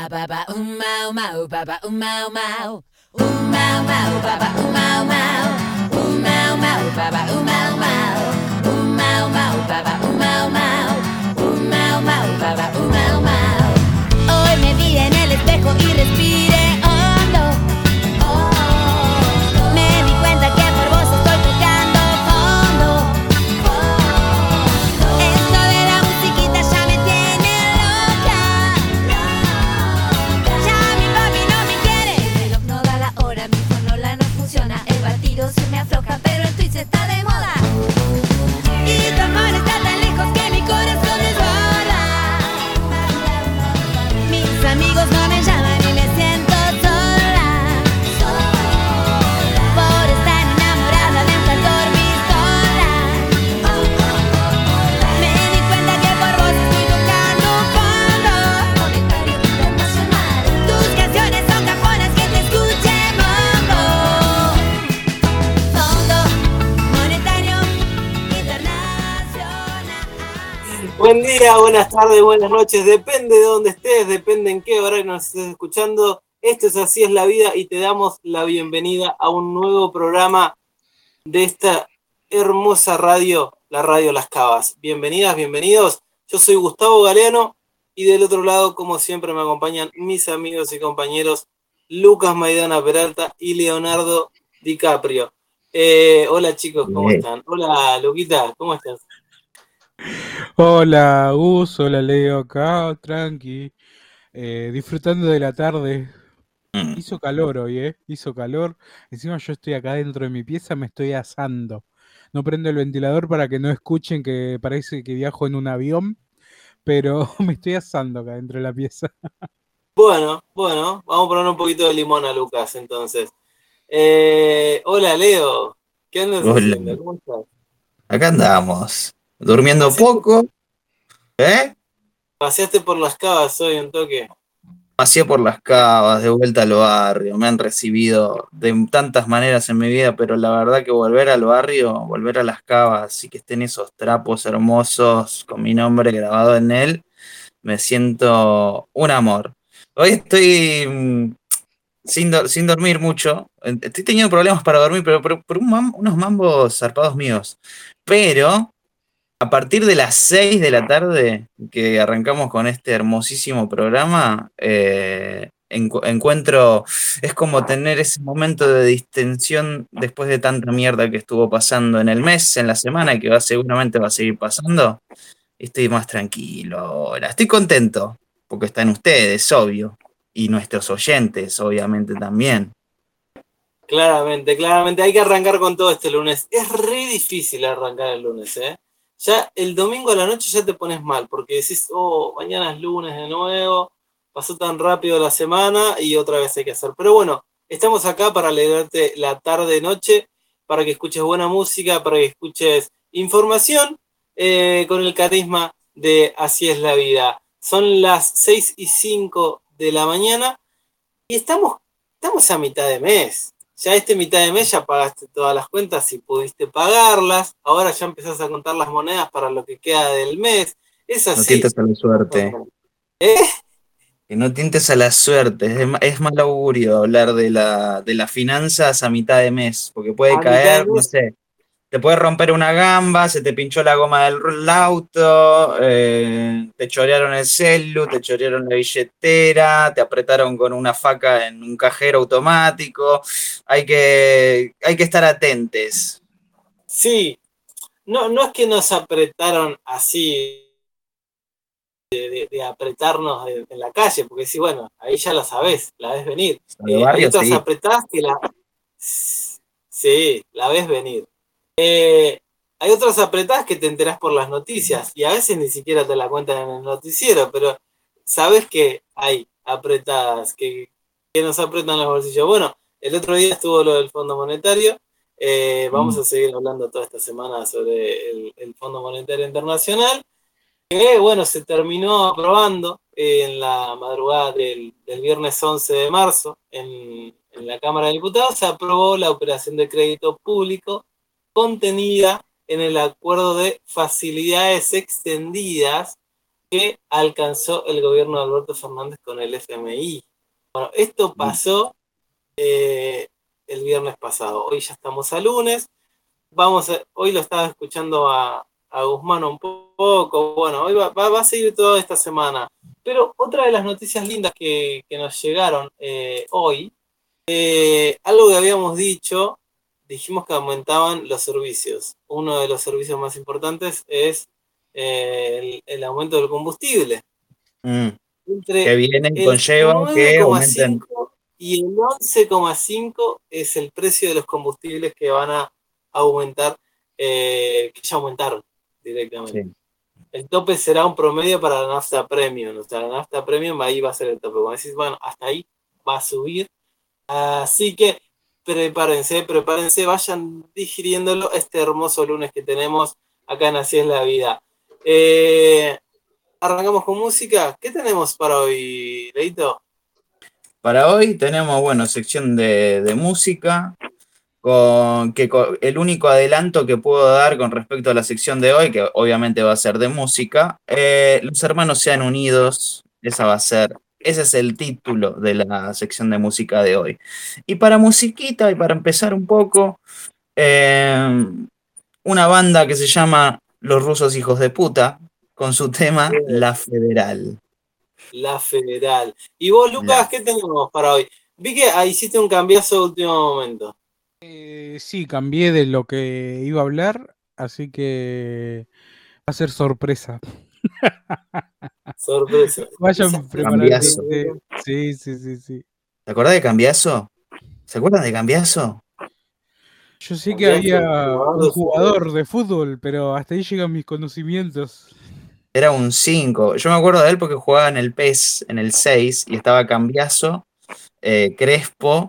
baba mau mau baba mau mau mau mau baba mau mau mau mau baba mau mau mau mau baba mau mau mau mau baba mau mau. Hoy me vi en el espejo y respiré hondo. Me di cuenta que por vos estoy tocando fondo. Esto de la musiquita ya me tiene loca. Ya mi papi no me quiere. El reloj no da la hora, mi fonola no funciona. El batido se me afloja, pero el Twitch está de moda. Y tu amor está tan lejos que mi corazón desborda. Mis amigos no me llaman y me siento sola. Por estar enamorada de un cantor pistola. Me di cuenta que por vos estoy tocando fondo. Monetario internacional. Tus canciones son cajonas que te escuche mongo. Fondo Monetario Internacional. Buen día, buenas tardes, buenas noches, depende de dónde estés, depende en qué hora nos estés escuchando. Esto es Así es la Vida y te damos la bienvenida a un nuevo programa de esta hermosa radio, la Radio Las Cavas. Bienvenidas, bienvenidos. Yo soy Gustavo Galeano y del otro lado, como siempre, me acompañan mis amigos y compañeros Lucas Maidana Peralta y Leonardo DiCaprio. Hola chicos, ¿cómo están? Hola Luquita, ¿cómo estás? Hola Gus, hola Leo, acá, tranqui, disfrutando de la tarde. Hizo calor hoy, hizo calor. Encima yo estoy acá dentro de mi pieza, me estoy asando. No prendo el ventilador para que no escuchen que parece que viajo en un avión, pero me estoy asando acá dentro de la pieza. Bueno, vamos a poner un poquito de limón a Lucas entonces. Hola Leo, ¿qué andas Hola, haciendo? ¿Cómo estás? acá andamos, durmiendo poco, ¿Paseaste por las cavas hoy un toque? pasé por las cavas, de vuelta al barrio, me han recibido de tantas maneras en mi vida, pero la verdad que volver al barrio, volver a las cavas y que estén esos trapos hermosos con mi nombre grabado en él, me siento un amor. Hoy estoy sin dormir mucho, estoy teniendo problemas para dormir, pero por unos mambos zarpados míos, pero... A partir de las 6 de la tarde que arrancamos con este hermosísimo programa, encuentro, es como tener ese momento de distensión después de tanta mierda que estuvo pasando en el mes, en la semana, y que seguramente va a seguir pasando. Estoy más tranquilo ahora. Estoy contento, porque están ustedes, obvio, y nuestros oyentes, obviamente, también. Claramente, hay que arrancar con todo este lunes. Es re difícil arrancar el lunes, ¿eh? Ya el domingo a la noche ya te pones mal, porque decís, mañana es lunes de nuevo, pasó tan rápido la semana y otra vez hay que hacer. Pero bueno, estamos acá para alegrarte la tarde-noche, para que escuches buena música, para que escuches información con el carisma de Así es la Vida. Son las 6:05 de la mañana y estamos a mitad de mes. Ya mitad de mes ya pagaste todas las cuentas si pudiste pagarlas. Ahora ya empezás a contar las monedas para lo que queda del mes. Es así. No tientes a la suerte. Que no tientes a la suerte. Es mal augurio hablar de las finanzas a mitad de mes. Porque puede caer, no sé. Te puede romper una gamba, se te pinchó la goma del auto, te chorearon el celu, te chorearon la billetera, te apretaron con una faca en un cajero automático. Hay que estar atentos. Sí, no es que nos apretaron así de apretarnos en la calle, porque sí, bueno, ahí ya la sabés, la ves venir. Hay otras apretadas que la ves venir. Hay otras apretadas que te enterás por las noticias y a veces ni siquiera te la cuentan en el noticiero, pero sabes que hay apretadas que nos apretan los bolsillos. Bueno, el otro día estuvo lo del Fondo Monetario. Vamos a seguir hablando toda esta semana sobre el Fondo Monetario Internacional, que bueno, se terminó aprobando en la madrugada del viernes 11 de marzo en la Cámara de Diputados. Se aprobó la operación de crédito público contenida en el acuerdo de facilidades extendidas que alcanzó el gobierno de Alberto Fernández con el FMI. Bueno, esto pasó el viernes pasado. Hoy ya estamos a lunes. Hoy lo estaba escuchando a Guzmán un poco. Bueno, hoy va a seguir toda esta semana. Pero otra de las noticias lindas que nos llegaron hoy, algo que habíamos dicho, dijimos que aumentaban los servicios. Uno de los servicios más importantes es el aumento del combustible. Que viene y El conlleva que aumenten. 9,5 y el 11,5 es el precio de los combustibles que van a aumentar, que ya aumentaron directamente. Sí. El tope será un promedio para la nafta premium. O sea, la nafta premium ahí va a ser el tope. Como decís, bueno, hasta ahí va a subir. Así que prepárense, vayan digiriéndolo este hermoso lunes que tenemos acá en Así es la Vida. Arrancamos con música. ¿Qué tenemos para hoy, Leito? Para hoy tenemos, bueno, sección de música, el único adelanto que puedo dar con respecto a la sección de hoy, que obviamente va a ser de música, Los hermanos sean unidos, ese es el título de la sección de música de hoy. Y para musiquita, y para empezar un poco, una banda que se llama Los Rusos Hijos de Puta, con su tema La Federal. La Federal. Y vos, Lucas, ¿qué tenemos para hoy? Vi que hiciste un cambiazo de último momento. Sí, cambié de lo que iba a hablar, así que va a ser sorpresa. Sorpresa. Vayan Cambiazo. preparándose. Sí. ¿Te acordás de Cambiazo? ¿Se acuerdan de Cambiazo? Yo sé que había un jugador de fútbol, pero hasta ahí llegan mis conocimientos. Era un 5. Yo me acuerdo de él porque jugaba en el PES, en el 6, y estaba Cambiazo, Crespo,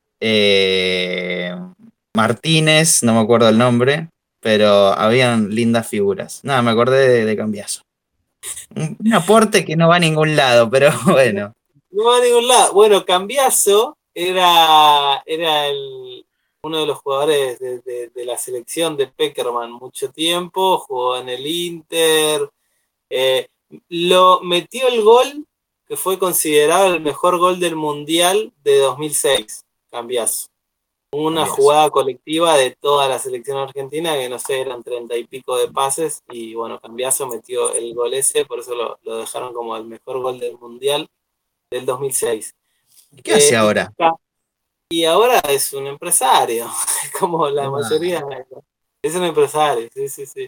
Martínez, no me acuerdo el nombre, pero habían lindas figuras. Nada, me acordé de Cambiazo. Un aporte que no va a ningún lado, pero bueno. No va a ningún lado. Bueno, Cambiazo era uno de los jugadores de la selección de Peckerman mucho tiempo, jugó en el Inter, lo metió el gol que fue considerado el mejor gol del Mundial de 2006, Cambiazo. Una jugada colectiva de toda la selección argentina, que no sé, eran 30 y pico de pases, y bueno, Cambiazo metió el gol ese, por eso lo dejaron como el mejor gol del Mundial del 2006. ¿Qué hace ahora? Y ahora es un empresario, como la mayoría. Es un empresario, sí.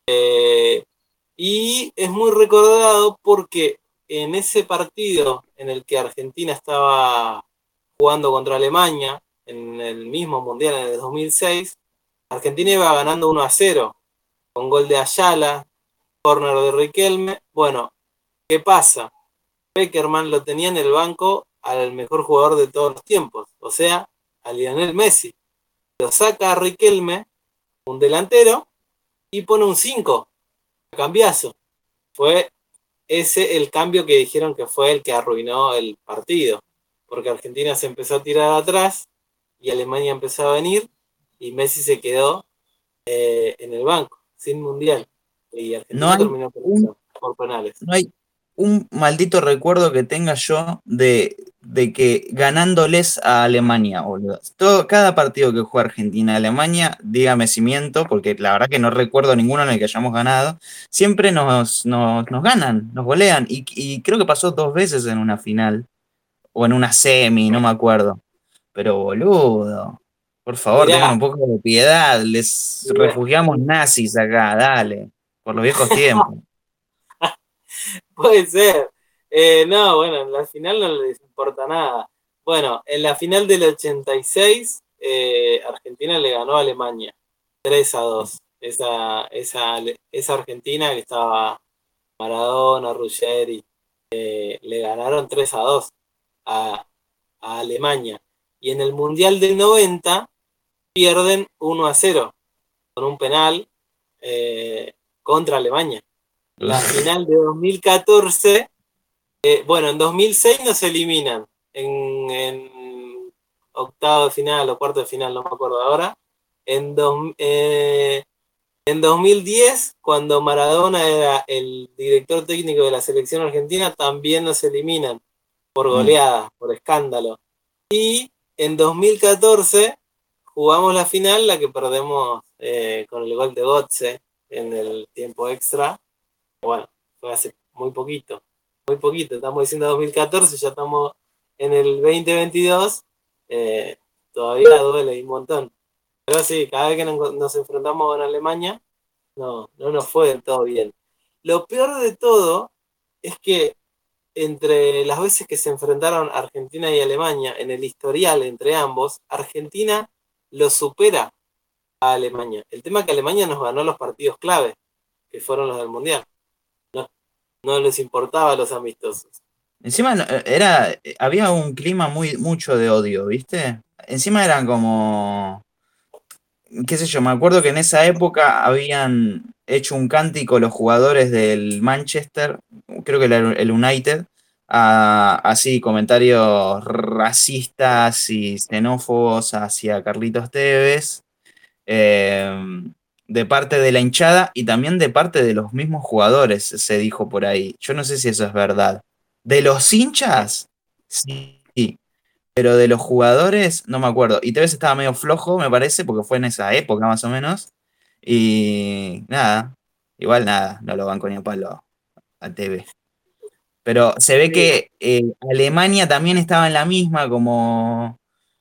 Y es muy recordado porque en ese partido en el que Argentina estaba jugando contra Alemania, en el mismo Mundial, en el 2006, Argentina iba ganando 1-0, con gol de Ayala, córner de Riquelme. Bueno, ¿qué pasa? Peckerman lo tenía en el banco al mejor jugador de todos los tiempos, o sea, a Lionel Messi. Lo saca a Riquelme, un delantero, y pone un 5, Cambiazo. Fue ese el cambio que dijeron que fue el que arruinó el partido, porque Argentina se empezó a tirar atrás y Alemania empezó a venir y Messi se quedó en el banco, sin mundial. Y Argentina terminó por penales. No hay un maldito recuerdo que tenga yo de que ganándoles a Alemania, boludo. Cada partido que juega Argentina a Alemania, dígame si miento, porque la verdad que no recuerdo ninguno en el que hayamos ganado, siempre nos ganan, nos golean, y creo que pasó 2 veces en una final, o en una semi, no me acuerdo. Pero boludo, por favor, tengan un poco de piedad, refugiamos nazis acá, dale, por los viejos tiempos. Puede ser. No, bueno, en la final no les importa nada. Bueno, en la final del 86, Argentina le ganó a Alemania 3-2. Esa Argentina que estaba Maradona, Ruggeri, le ganaron 3-2 a Alemania. Y en el Mundial del 90 pierden 1-0 con un penal contra Alemania. La final de 2014, bueno, en 2006 nos eliminan en octavo de final o cuarto de final, no me acuerdo ahora. En 2010, cuando Maradona era el director técnico de la selección argentina, también nos eliminan por goleada, por escándalo. Y en 2014 jugamos la final, la que perdemos con el gol de Götze en el tiempo extra. Bueno, fue hace muy poquito, estamos diciendo 2014, ya estamos en el 2022, todavía duele un montón. Pero sí, cada vez que nos enfrentamos con Alemania, no nos fue del todo bien. Lo peor de todo es que entre las veces que se enfrentaron Argentina y Alemania, en el historial entre ambos, Argentina lo supera a Alemania. El tema es que Alemania nos ganó los partidos clave, que fueron los del Mundial. No les importaba los amistosos. Encima había un clima mucho de odio, ¿viste? Encima eran como, qué sé yo, me acuerdo que en esa época habían hecho un cántico los jugadores del Manchester, creo que era el United, así comentarios racistas y xenófobos hacia Carlitos Tevez, de parte de la hinchada y también de parte de los mismos jugadores, se dijo por ahí. Yo no sé si eso es verdad. De los hinchas, sí, pero de los jugadores no me acuerdo. Y Tevez estaba medio flojo, me parece, porque fue en esa época más o menos. Y nada, igual nada, no lo banco ni a palo a Tevez. Pero se ve que Alemania también estaba en la misma, como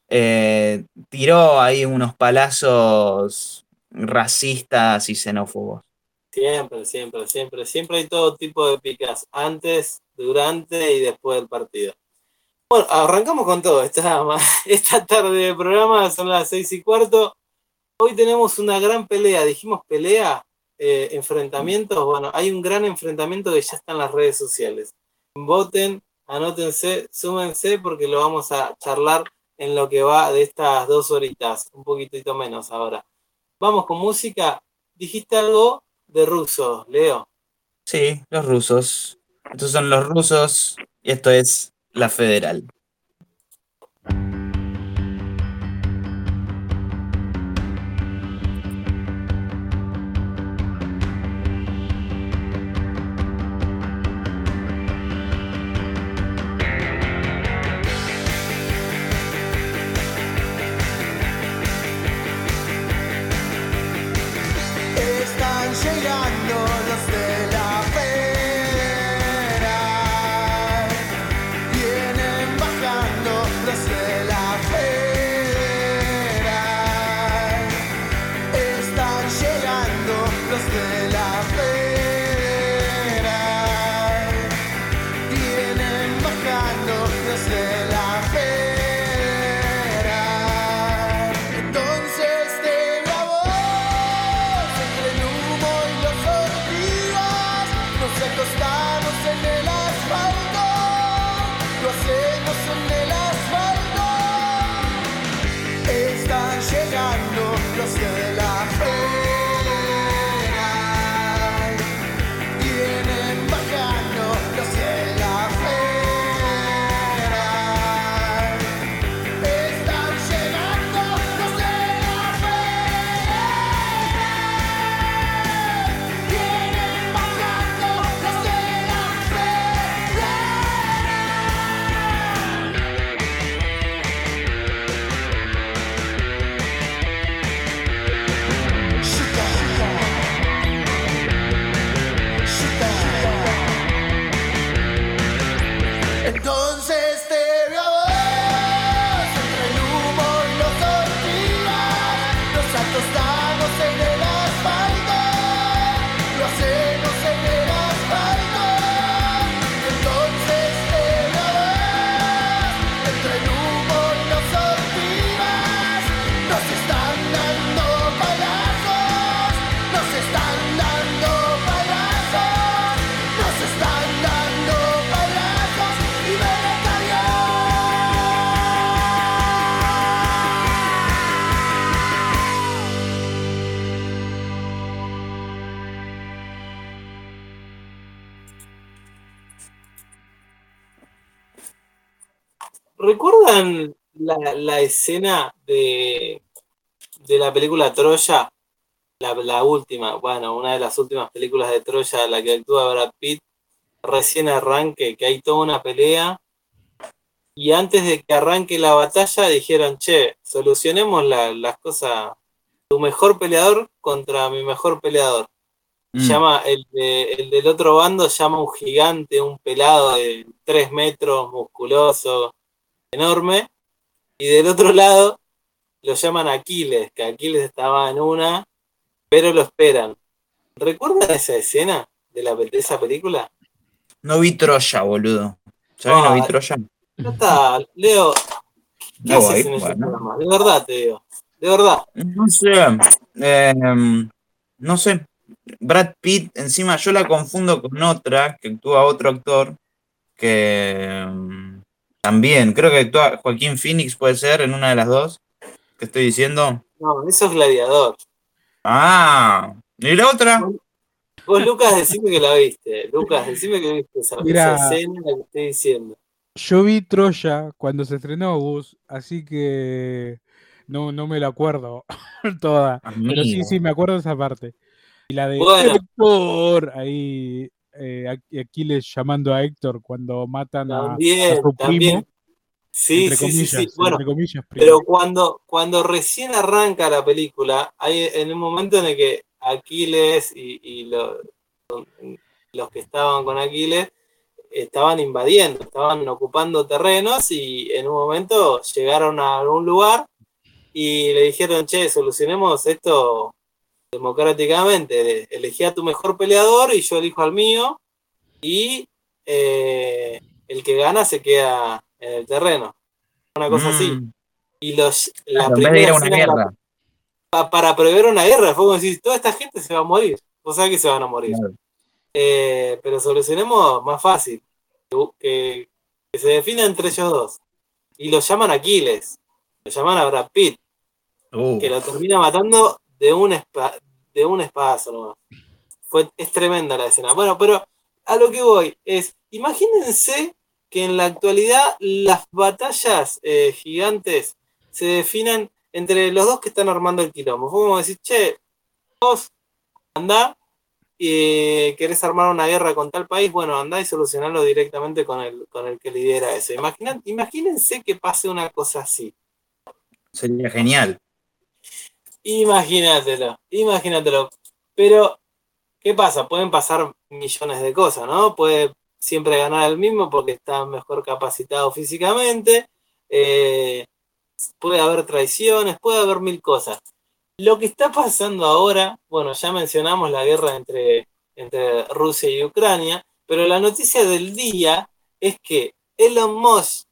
tiró ahí unos palazos racistas y xenófobos. Siempre hay todo tipo de picas, antes, durante y después del partido. Bueno, arrancamos con todo esta tarde de programa, son las 6:15. Hoy tenemos una gran pelea, dijimos pelea, enfrentamientos. Bueno, hay un gran enfrentamiento que ya está en las redes sociales. Voten, anótense, súmense porque lo vamos a charlar en lo que va de estas 2 horitas, un poquitito menos ahora. Vamos con música. Dijiste algo de rusos, Leo. Sí, los rusos. Estos son los rusos y esto es la Federal. Están llegando los de la Federal, vienen bajando los de la Federal, están llegando los de la Federal, vienen bajando los de la Federal. Entonces te grabó entre el humo y los ortigas, nos acostamos en el asfalto, lo hacemos en el asfalto. Están llegando los de la Federal, vienen bajando los de la Federal, están llegando los de la Federal, vienen bajando los de la Entonces te veo a vos entre el humo y los ortigas, nos acostamos en el asfalto, lo hacemos en el asfalto. Entonces te veo a vos entre el humo y los ortigas, nos están dando palazos, nos están dando palazos, nos están dando palazos y me ¿Recuerdan la escena de la película Troya? la última, bueno, una de las últimas películas de Troya, la que actúa Brad Pitt, recién arranque, que hay toda una pelea, y antes de que arranque la batalla dijeron, che, solucionemos las cosas, tu mejor peleador contra mi mejor peleador. Llama el del otro bando, llama un gigante, un pelado de 3 metros, musculoso, enorme, y del otro lado lo llaman Aquiles, que Aquiles estaba en una, pero lo esperan. ¿Recuerdan esa escena de esa película? No vi Troya, boludo. ¿Sabés que no vi Ah, Troya? ya está, Leo, ¿qué No haces voy, en ese bueno. programa? De verdad te digo, de verdad. No sé. No sé. Brad Pitt, encima yo la confundo con otra, que actúa otro actor, que también, creo que actúa Joaquín Phoenix, puede ser, en una de las dos que estoy diciendo. No, eso es Gladiador. Ah, ¿y la otra? Vos, Lucas, decime que la viste. Lucas, decime que viste esa Mira, escena la que estoy diciendo. yo vi Troya cuando se estrenó Gus, así que no me la acuerdo toda. Pero sí, Amigo. sí, me acuerdo de esa parte. Y la de Bueno, Héctor, ahí Aquiles llamando a Héctor cuando matan a también, su primo, también. Sí, sí, sí, sí. Bueno, entre comillas, primo. pero cuando recién arranca la película, hay en el momento en el que Aquiles y los que estaban con Aquiles estaban invadiendo, estaban ocupando terrenos y en un momento llegaron a algún lugar y le dijeron, che, solucionemos esto democráticamente, elegí a tu mejor peleador y yo elijo al mío y el que gana se queda en el terreno, una cosa así. Mm, Y la claro, en vez de ir primera a una escena guerra. para prever una guerra, fue como decir, toda esta gente se va a morir, vos sabés que se van a morir. Claro. Pero solucionemos más fácil, que se defina entre ellos dos. Y lo llaman Aquiles, lo llaman a Brad Pitt, que lo termina matando de un espadazo nomás. Es tremenda la escena. Bueno, pero a lo que voy es, imagínense que en la actualidad las batallas gigantes se definan entre los dos que están armando el quilombo. Fue como decir, che, vos andá y querés armar una guerra con tal país, bueno, andá y solucionarlo directamente con el que lidera eso. Imagínense que pase una cosa así. Sería genial. Imagínatelo. Pero ¿qué pasa? Pueden pasar millones de cosas, ¿no? Puede siempre ganar el mismo porque está mejor capacitado físicamente, eh, puede haber traiciones, puede haber mil cosas. Lo que está pasando ahora, bueno, ya mencionamos la guerra entre Rusia y Ucrania, pero la noticia del día es que Elon Musk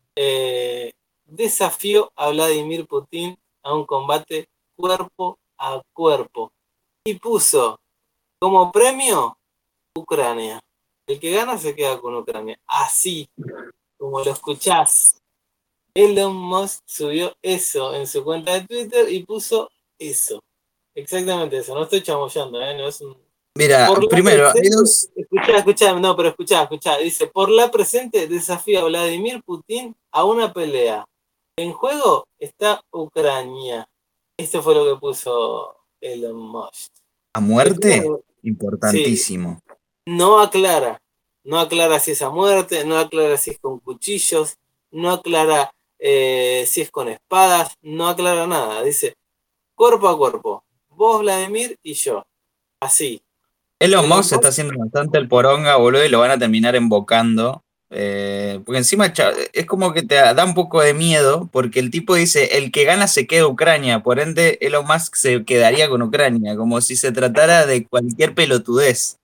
desafió a Vladimir Putin a un combate cuerpo a cuerpo y puso como premio, Ucrania. El que gana se queda con Ucrania. Así como lo escuchás. Elon Musk subió eso en su cuenta de Twitter y puso eso. Exactamente eso. No estoy chamullando, ¿eh? No es un... Mira, Por la primero, hay presente, dos. escuchá, no, pero escuchá. Dice, por la presente desafía a Vladimir Putin a una pelea. En juego está Ucrania. Esto fue lo que puso Elon Musk. A muerte, Sí, importantísimo. no aclara si es a muerte, no aclara si es con cuchillos, no aclara si es con espadas, no aclara nada. Dice cuerpo a cuerpo, vos, Vladimir, y yo. Así. Elon Elon Musk está Musk, haciendo bastante el poronga, boludo, y lo van a terminar embocando. Porque encima es como que te da un poco de miedo, porque el tipo dice, el que gana se queda Ucrania, por ende Elon Musk se quedaría con Ucrania, como si se tratara de cualquier pelotudez.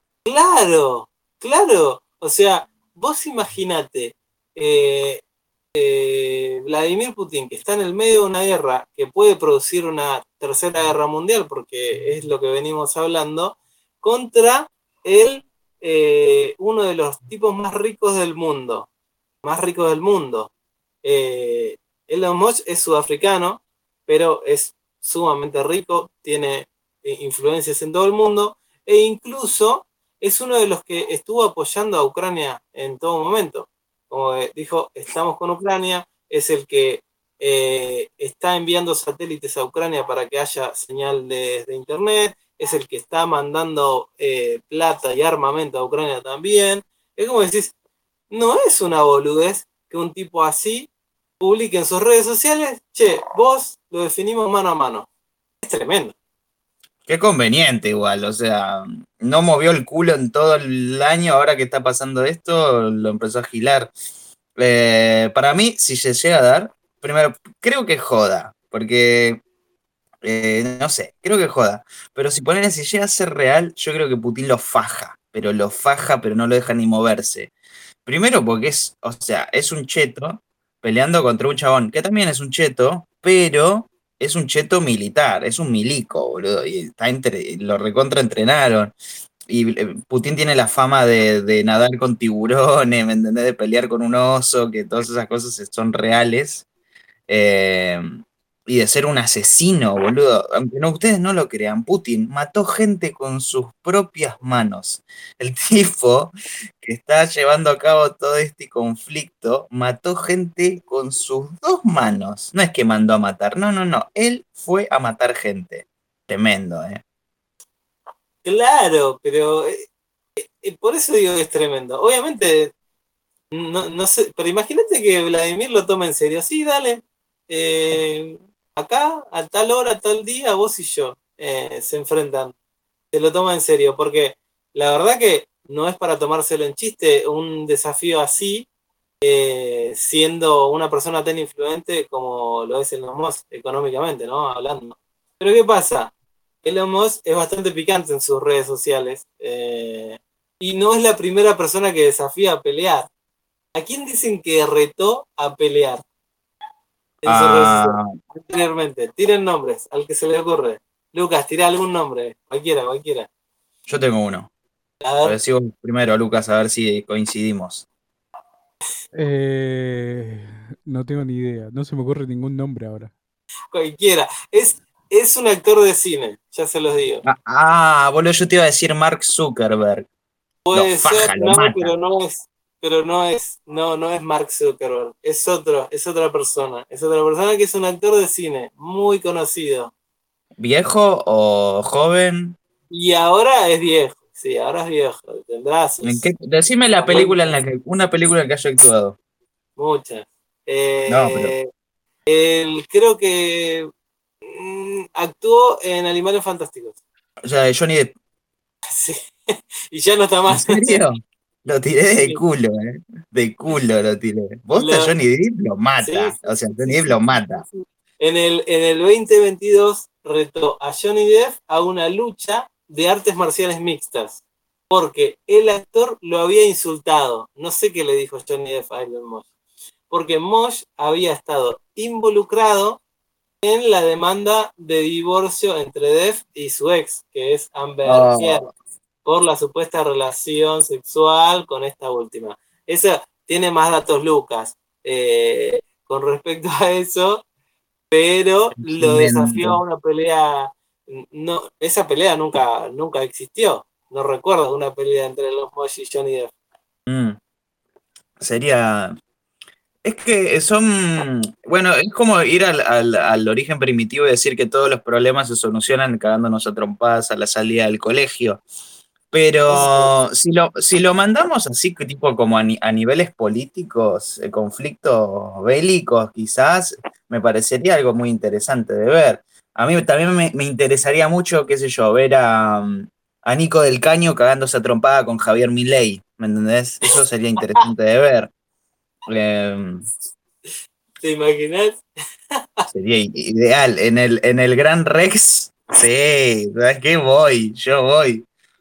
claro. O sea, vos imaginate, eh, Vladimir Putin, que está en el medio de una guerra que puede producir una tercera guerra mundial, porque es lo que venimos hablando, contra uno de los tipos más ricos del mundo. Eh, Elon Musk es sudafricano, pero es sumamente rico, tiene influencias en todo el mundo, e incluso es uno de los que estuvo apoyando a Ucrania en todo momento. Como dijo, estamos con Ucrania, es el que está enviando satélites a Ucrania para que haya señal de internet, es el que está mandando plata y armamento a Ucrania también. Es como decís, no es una boludez que un tipo así publique en sus redes sociales, che, vos lo definimos mano a mano. Es tremendo. Qué conveniente igual, o sea, no movió el culo en todo el año, ahora que está pasando esto, lo empezó a gilar. Para mí, si se llega a dar, primero, creo que joda, porque, no sé, creo que joda, pero si llega a ser real, yo creo que Putin lo faja, pero no lo deja ni moverse. Primero porque o sea, es un cheto peleando contra un chabón, que también es un cheto, pero es un cheto militar, es un milico, boludo, y lo recontra entrenaron. Y Putin tiene la fama de nadar con tiburones, ¿me entendés? De pelear con un oso, que todas esas cosas son reales. Eh, y de ser un asesino, boludo. Aunque no, ustedes no lo crean, Putin mató gente con sus propias manos. El tipo que está llevando a cabo todo este conflicto mató gente con sus dos manos. No es que mandó a matar, no, no, no. Él fue a matar gente. Tremendo, ¿eh? Claro, pero por eso digo que es tremendo. Obviamente, no sé, pero imagínate que Vladimir lo toma en serio. Sí, dale. Acá, a tal hora, a tal día, vos y yo se enfrentan. Se lo toma en serio, porque la verdad que no es para tomárselo en chiste un desafío así, siendo una persona tan influente como lo es Elon Musk económicamente, ¿no? Hablando. Pero ¿qué pasa? Elon Musk es bastante picante en sus redes sociales y no es la primera persona que desafía a pelear. ¿A quién dicen que retó a pelear en sus redes sociales Ah, anteriormente? Tiren nombres, al que se le ocurre. Lucas, tira algún nombre, cualquiera, cualquiera. yo tengo uno. A Lo ver, decimos primero, Lucas, a ver si coincidimos. Eh, no tengo ni idea, no se me ocurre ningún nombre ahora. cualquiera. Es un actor de cine, ya se los digo. Boludo, yo te iba a decir Mark Zuckerberg. Lo Puede ser, faja, lo no, mata. no es Mark Zuckerberg, es otra persona. Es otra persona que es un actor de cine, muy conocido. ¿Viejo o joven? Y ahora es viejo, sí, ahora es viejo. Tendrá sus Decime la película 40, una película que haya actuado. muchas. No, pero. Él creo que actuó en Animales Fantásticos. O sea, Johnny Depp. Sí. Y ya no está ¿En más. serio? Lo tiré de Sí. culo, ¿eh? De culo lo tiré. Bosta Lo- Johnny Depp lo sí, mata. sí, O sea, sí, Johnny sí, Depp sí, lo sí, mata. sí. En el 2022 retó a Johnny Depp a una lucha de artes marciales mixtas, porque el actor lo había insultado. No sé qué le dijo Johnny Depp a Elon Musk, porque Musk había estado involucrado en la demanda de divorcio entre Depp y su ex, que es Amber Heard, Oh, por la supuesta relación sexual con esta última. Eso tiene más datos Lucas. Con respecto a eso, pero lo desafió tremendo. a una pelea. No, esa pelea nunca existió. No recuerdo una pelea entre los Mosh y Johnny Depp. Mm, sería. Es que son, bueno, es como ir al origen primitivo y decir que todos los problemas se solucionan cagándonos a trompadas a la salida del colegio. Pero si lo mandamos así, que tipo como a niveles políticos, conflictos bélicos, quizás, me parecería algo muy interesante de ver. A mí también me interesaría mucho, qué sé yo, ver a Nico del Caño cagándose a trompada con Javier Milei, ¿me entendés? Eso sería interesante de ver. Eh, ¿Te imaginas? Sería ideal. En el Gran Rex, sí, ¿sabes qué? Yo voy.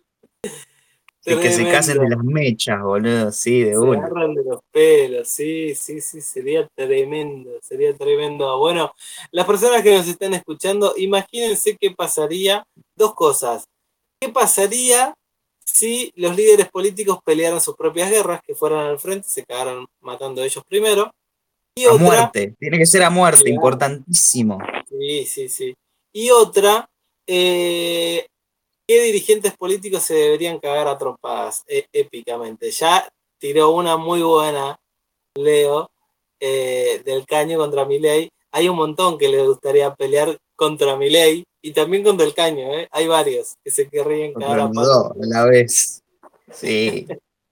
Que se casen de Tremendo. las mechas, boludo, sí, de Se una. agarran de los pelos, sí, sí, sí, sería tremendo, sería tremendo. Bueno, las personas que nos están escuchando, imagínense qué pasaría, dos cosas. ¿Qué pasaría si los líderes políticos pelearan sus propias guerras, que fueran al frente, se cagaran matando ellos primero? Y A otra, muerte, tiene que ser a muerte, claro, importantísimo. sí, sí, sí. Y otra, eh, ¿qué dirigentes políticos se deberían cagar a trompadas épicamente? Ya tiró una muy buena Leo del Caño contra Milei. hay un montón que les gustaría pelear contra Milei y también contra el Caño, ¿eh? Hay varios que se querrían cagar Contra a los palos. dos a la vez. Sí.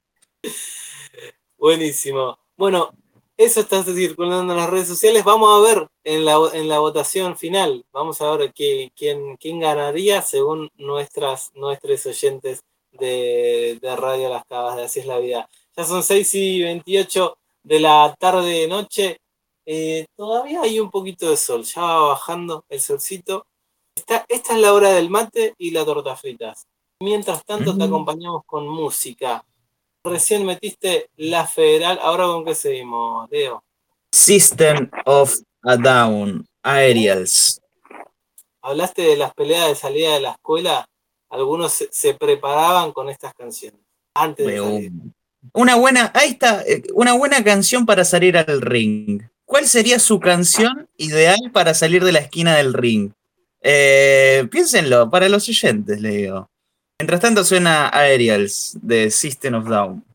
Buenísimo. Bueno, eso está circulando en las redes sociales. Vamos a ver en la votación final. Vamos a ver quién ganaría según nuestros oyentes de Radio Las Cavas, de Así es la Vida. Ya son 6:28 de la tarde-noche. Todavía hay un poquito de sol. Ya va bajando el solcito. Esta es la hora del mate y la torta fritas. Mientras tanto, te acompañamos con música. Recién metiste la federal, ahora con qué seguimos, Leo. System of a Down, Aerials. Hablaste de las peleas de salida de la escuela, algunos se preparaban con estas canciones, antes de salir. Ahí está, una buena canción para salir al ring. ¿Cuál sería su canción ideal para salir de la esquina del ring? Piénsenlo, para los oyentes, le digo. Mientras tanto suena Aerials de System of a Down.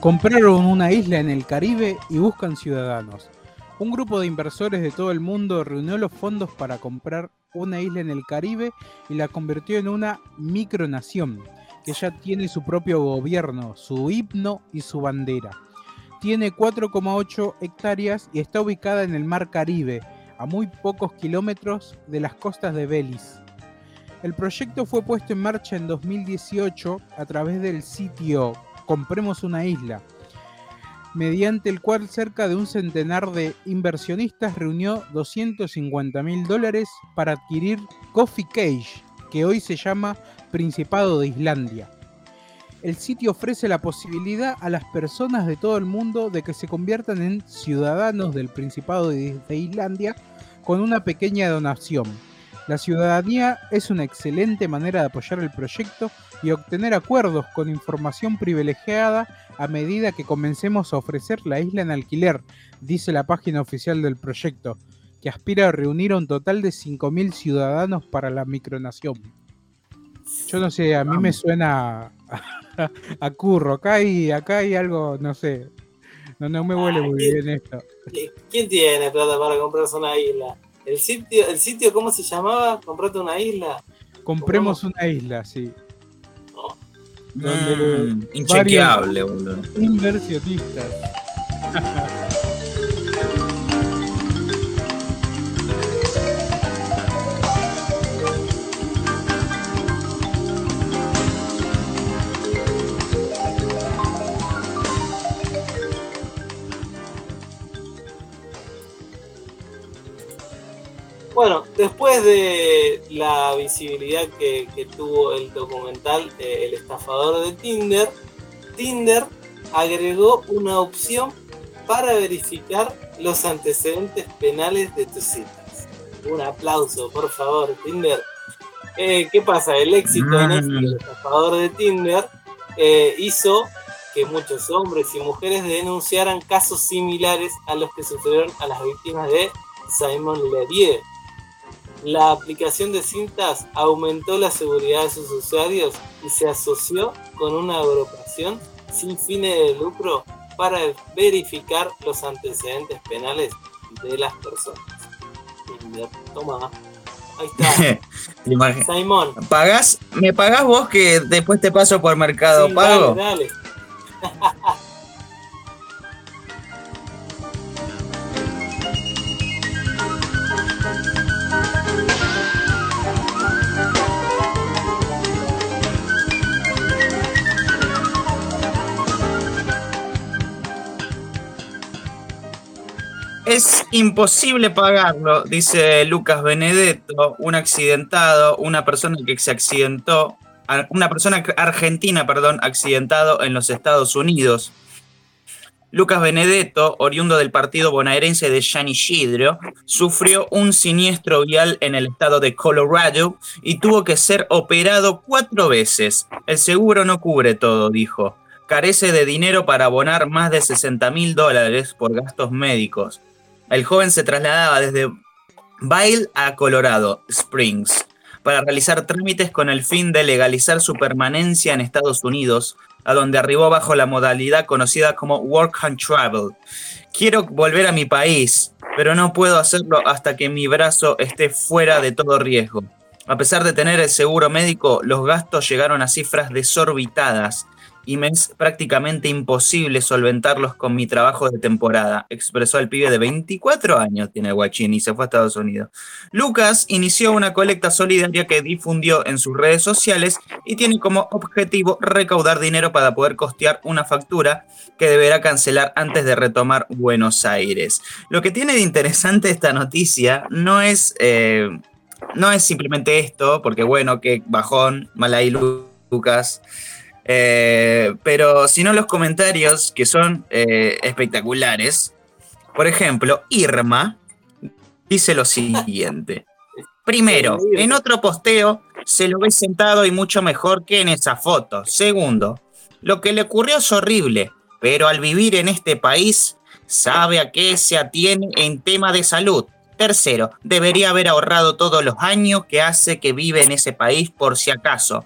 Compraron una isla en el Caribe y buscan ciudadanos. Un grupo de inversores de todo el mundo reunió los fondos para comprar una isla en el Caribe y la convirtió en una micronación, que ya tiene su propio gobierno, su himno y su bandera. Tiene 4,8 hectáreas y está ubicada en el Mar Caribe, a muy pocos kilómetros de las costas de Belice. El proyecto fue puesto en marcha en 2018 a través del sitio Compremos una Isla, mediante el cual cerca de un centenar de inversionistas reunió $250.000 para adquirir Coffee Cage, que hoy se llama Principado de Islandia. El sitio ofrece la posibilidad a las personas de todo el mundo de que se conviertan en ciudadanos del Principado de Islandia con una pequeña donación. La ciudadanía es una excelente manera de apoyar el proyecto y obtener acuerdos con información privilegiada a medida que comencemos a ofrecer la isla en alquiler, dice la página oficial del proyecto, que aspira a reunir a un total de 5.000 ciudadanos para la micronación. Yo no sé, a mí me suena a curro. Acá hay algo, no sé. No me huele muy bien esto. ¿Quién tiene plata para comprarse una isla? ¿El sitio cómo se llamaba? ¿Comprate una isla? Compremos una isla, sí. Inchequeable, boludo. Inversionistas. Bueno, después de la visibilidad que tuvo el documental El estafador de Tinder agregó una opción para verificar los antecedentes penales de tus citas. Un aplauso, por favor, Tinder. ¿Qué pasa? El éxito en El estafador de Tinder hizo que muchos hombres y mujeres denunciaran casos similares a los que sufrieron a las víctimas de Simon Levier. La aplicación de citas aumentó la seguridad de sus usuarios y se asoció con una agrupación sin fines de lucro para verificar los antecedentes penales de las personas. Toma, ahí está. Simón. ¿Me pagás vos que después te paso por Mercado Pago? Dale. Es imposible pagarlo, dice Lucas Benedetto, una persona argentina, accidentado en los Estados Unidos. Lucas Benedetto, oriundo del partido bonaerense de San Isidro, sufrió un siniestro vial en el estado de Colorado y tuvo que ser operado 4 veces. El seguro no cubre todo, dijo. Carece de dinero para abonar más de $60.000 por gastos médicos. El joven se trasladaba desde Vail a Colorado Springs para realizar trámites con el fin de legalizar su permanencia en Estados Unidos, a donde arribó bajo la modalidad conocida como Work and Travel. Quiero volver a mi país, pero no puedo hacerlo hasta que mi brazo esté fuera de todo riesgo. A pesar de tener el seguro médico, los gastos llegaron a cifras desorbitadas y me es prácticamente imposible solventarlos con mi trabajo de temporada, expresó el pibe de 24 años, tiene el guachín, y se fue a Estados Unidos. Lucas inició una colecta solidaria que difundió en sus redes sociales y tiene como objetivo recaudar dinero para poder costear una factura que deberá cancelar antes de retomar Buenos Aires. Lo que tiene de interesante esta noticia no es simplemente esto, porque bueno, qué bajón, mal ahí Lucas, pero sino los comentarios que son espectaculares. Por ejemplo, Irma dice lo siguiente: primero, en otro posteo se lo ve sentado y mucho mejor que en esa foto. Segundo, lo que le ocurrió es horrible, pero al vivir en este país sabe a qué se atiene en tema de salud. Tercero, debería haber ahorrado todos los años que hace que vive en ese país por si acaso.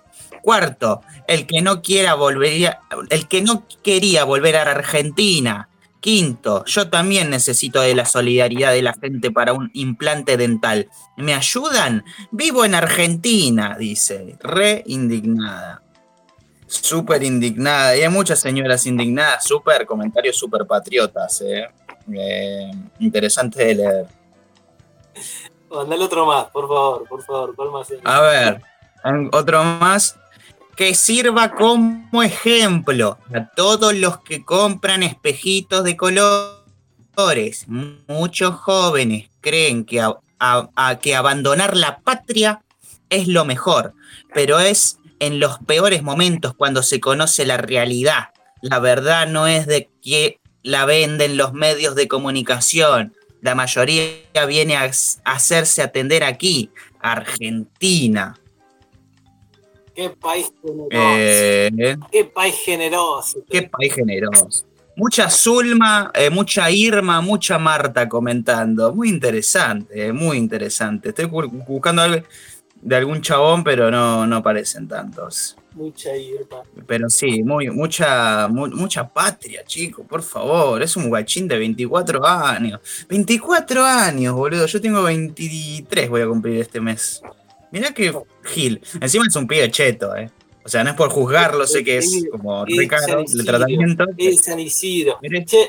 Cuarto, el que no quería volver a Argentina. Quinto, yo también necesito de la solidaridad de la gente para un implante dental. ¿Me ayudan? Vivo en Argentina, dice, re indignada. Súper indignada. Y hay muchas señoras indignadas, comentarios súper patriotas. Interesante de leer. Mandale otro más, por favor, ¿cuál más es? A ver, otro más. Que sirva como ejemplo a todos los que compran espejitos de colores. Muchos jóvenes creen que, que abandonar la patria es lo mejor, pero es en los peores momentos cuando se conoce la realidad. La verdad no es de que la venden los medios de comunicación. La mayoría viene a hacerse atender aquí, Argentina. Qué país generoso. Qué país generoso. Qué país generoso. Mucha Zulma, mucha Irma, mucha Marta comentando. Muy interesante, muy interesante. Estoy buscando algo de algún chabón, pero no aparecen tantos. Mucha Irma. Pero sí, mucha patria, chico, por favor. Es un guachín de 24 años. 24 años, boludo. Yo tengo 23, voy a cumplir este mes. Mirá que Gil. Encima es un pibe cheto, O sea, no es por juzgarlo, sé que es como Ricardo, el tratamiento. Es San Isidro. Che,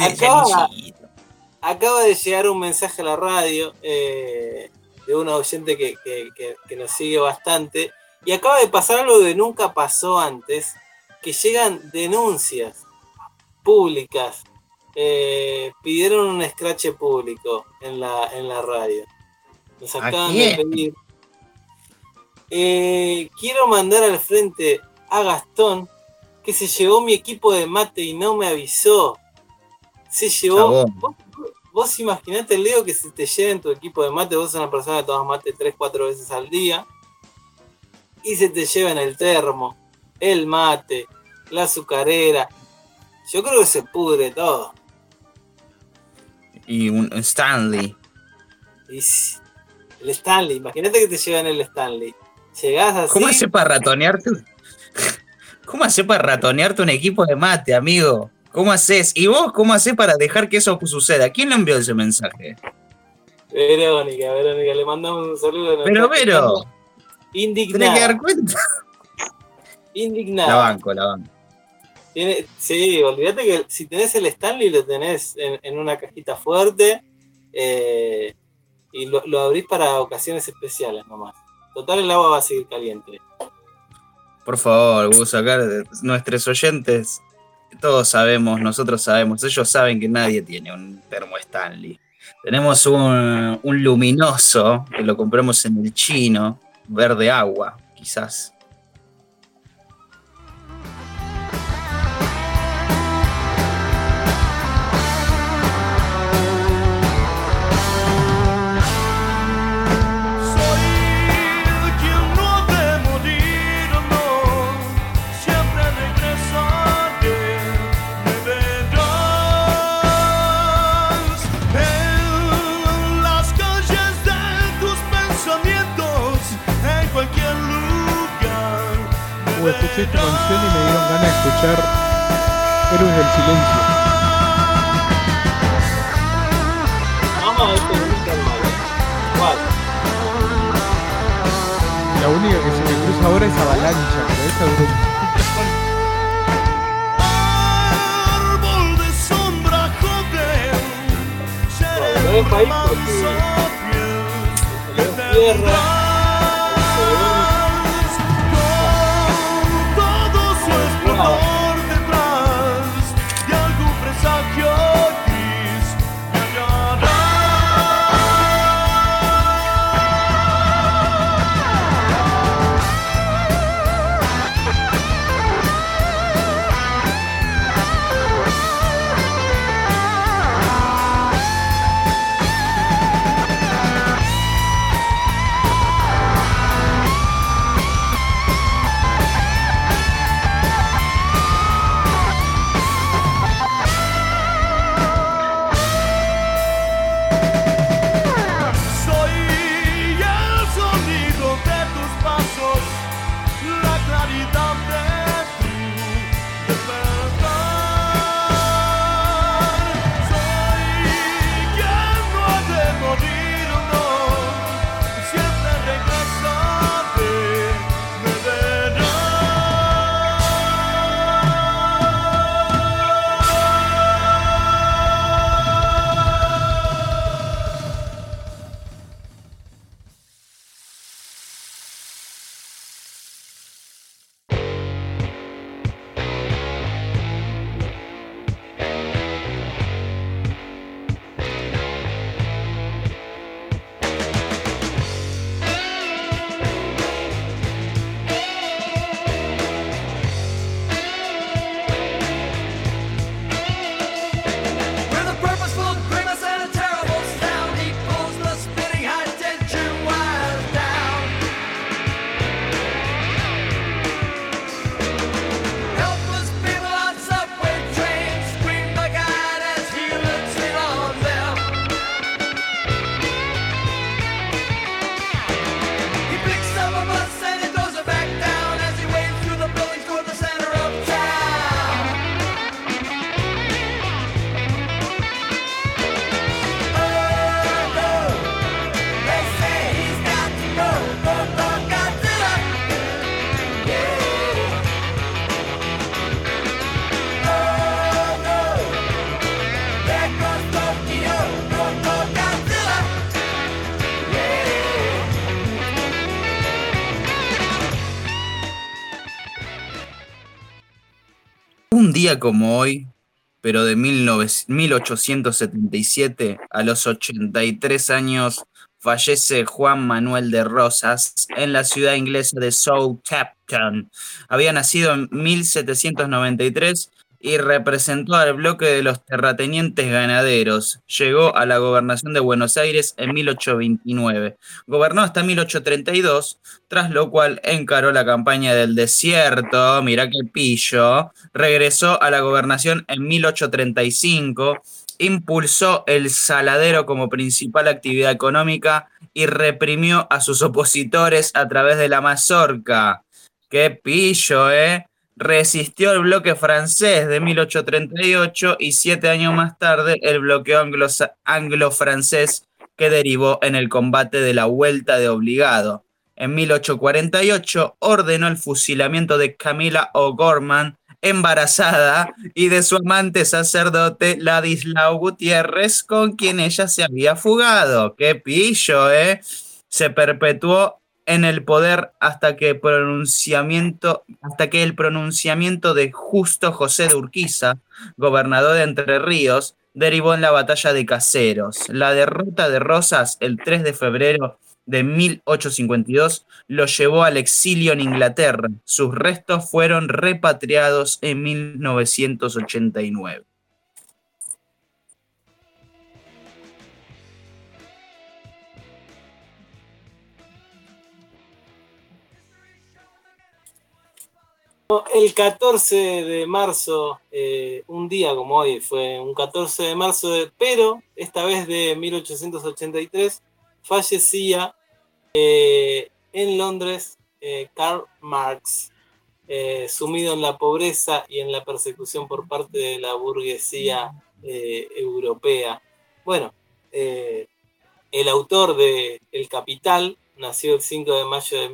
acaba de llegar un mensaje a la radio de un oyente que nos sigue bastante. Y acaba de pasar algo que nunca pasó antes, que llegan denuncias públicas. Pidieron un escrache público en la radio. Nos acaban de pedir. Quiero mandar al frente a Gastón, que se llevó mi equipo de mate y no me avisó. Se llevó. Vos imaginate, Leo, que se te lleven tu equipo de mate. Vos sos una persona que tomas mate 3-4 veces al día. Y se te llevan el termo, el mate, la azucarera. Yo creo que se pudre todo. Y un Stanley. El Stanley, imagínate que te llevan el Stanley. Llegás así. ¿Cómo hace para ratonearte? ¿Cómo hace para ratonearte un equipo de mate, amigo? ¿Cómo haces? ¿Y vos cómo haces para dejar que eso suceda? ¿Quién le envió ese mensaje? Verónica, le mandamos un saludo. Pero Vero, indignada. ¿tenés que dar cuenta? Indignada. La banco. Sí, olvídate que si tenés el Stanley lo tenés en una cajita fuerte y lo abrís para ocasiones especiales nomás. Total, el agua va a seguir caliente. Por favor, Gus, acá nuestros oyentes, todos sabemos, nosotros sabemos, ellos saben que nadie tiene un termo Stanley. Tenemos un luminoso que lo compramos en el chino, verde agua, quizás. Escuché esta canción y me dieron ganas de escuchar Héroes del Silencio. Vamos a ver cómo gusta el mal. ¿Cuál? La única que se me cruza ahora es Avalancha, pero esa duró. Árbol de sombra joven, Lo dejo ahí porque se le cierra. Un día como hoy, pero de 1877, a los 83 años, fallece Juan Manuel de Rosas en la ciudad inglesa de Southampton. Había nacido en 1793 y representó al bloque de los terratenientes ganaderos. Llegó a la gobernación de Buenos Aires en 1829. Gobernó hasta 1832, tras lo cual encaró la campaña del desierto, mirá qué pillo, regresó a la gobernación en 1835, impulsó el saladero como principal actividad económica y reprimió a sus opositores a través de la mazorca. ¡Qué pillo, eh! Resistió el bloque francés de 1838 y 7 años más tarde el bloqueo anglo-francés que derivó en el combate de la Vuelta de Obligado. En 1848 ordenó el fusilamiento de Camila O'Gorman, embarazada, y de su amante sacerdote Ladislao Gutiérrez, con quien ella se había fugado. ¡Qué pillo, eh! Se perpetuó en el poder hasta que el pronunciamiento de Justo José de Urquiza, gobernador de Entre Ríos, derivó en la batalla de Caseros. La derrota de Rosas el 3 de febrero de 1852 lo llevó al exilio en Inglaterra. Sus restos fueron repatriados en 1989. El 14 de marzo, un día como hoy, fue un 14 de marzo, pero esta vez de 1883, fallecía en Londres Karl Marx, sumido en la pobreza y en la persecución por parte de la burguesía europea. Bueno, el autor de El Capital nació el 5 de mayo de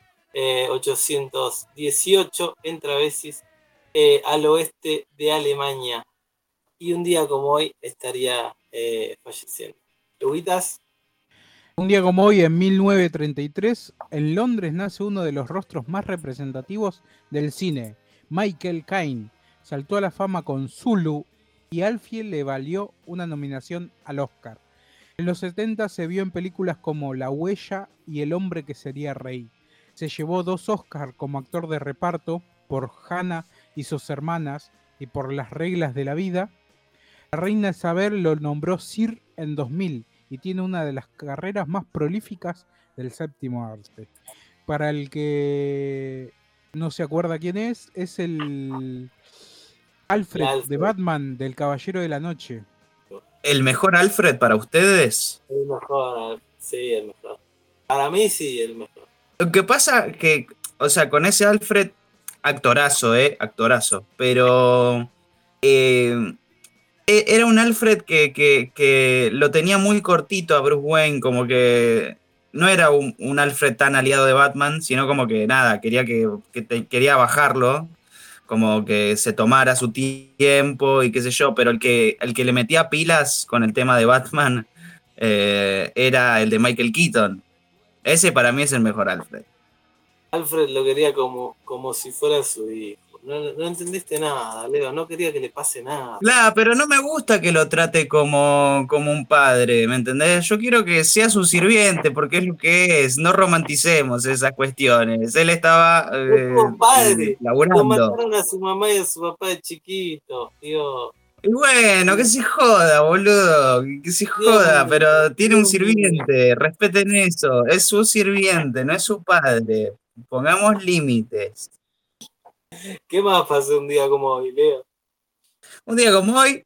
1818 en Travesis, al oeste de Alemania, y un día como hoy estaría falleciendo. ¿Luguitas? Un día como hoy, en 1933, en Londres nace uno de los rostros más representativos del cine, Michael Caine. Saltó a la fama con Zulu y Alfie le valió una nominación al Oscar. En los 70 se vio en películas como La Huella y El hombre que sería rey. Se llevó 2 Oscars como actor de reparto por Hannah y sus hermanas y por Las reglas de la vida. La reina Isabel lo nombró Sir en 2000 y tiene una de las carreras más prolíficas del séptimo arte. Para el que no se acuerda quién es el Alfred de Batman, del Caballero de la Noche. ¿El mejor Alfred para ustedes? El mejor, sí, el mejor. Para mí sí, el mejor. Lo que pasa que, o sea, con ese Alfred, actorazo, pero era un Alfred que lo tenía muy cortito a Bruce Wayne, como que no era un Alfred tan aliado de Batman, sino como que nada, quería bajarlo, como que se tomara su tiempo y qué sé yo, pero el que le metía pilas con el tema de Batman era el de Michael Keaton. Ese para mí es el mejor Alfred. Alfred lo quería como si fuera su hijo. No entendiste nada, Leo. No quería que le pase nada. Claro, pero no me gusta que lo trate como un padre, ¿me entendés? Yo quiero que sea su sirviente, porque es lo que es. No romanticemos esas cuestiones. Él estaba padre. laburando. Lo mataron a su mamá y a su papá de chiquito, tío. Y bueno, que se joda, boludo, que se joda, pero tiene un sirviente, respeten eso, es su sirviente, no es su padre, pongamos límites. ¿Qué más pasó un día como hoy, Leo? Un día como hoy,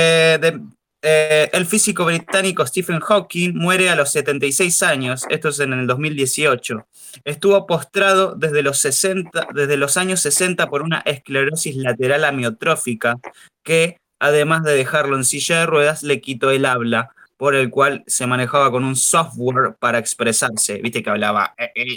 el físico británico Stephen Hawking muere a los 76 años, esto es en el 2018. Estuvo postrado desde los años 60 por una esclerosis lateral amiotrófica que, además de dejarlo en silla de ruedas, le quitó el habla, por el cual se manejaba con un software para expresarse. Viste que hablaba.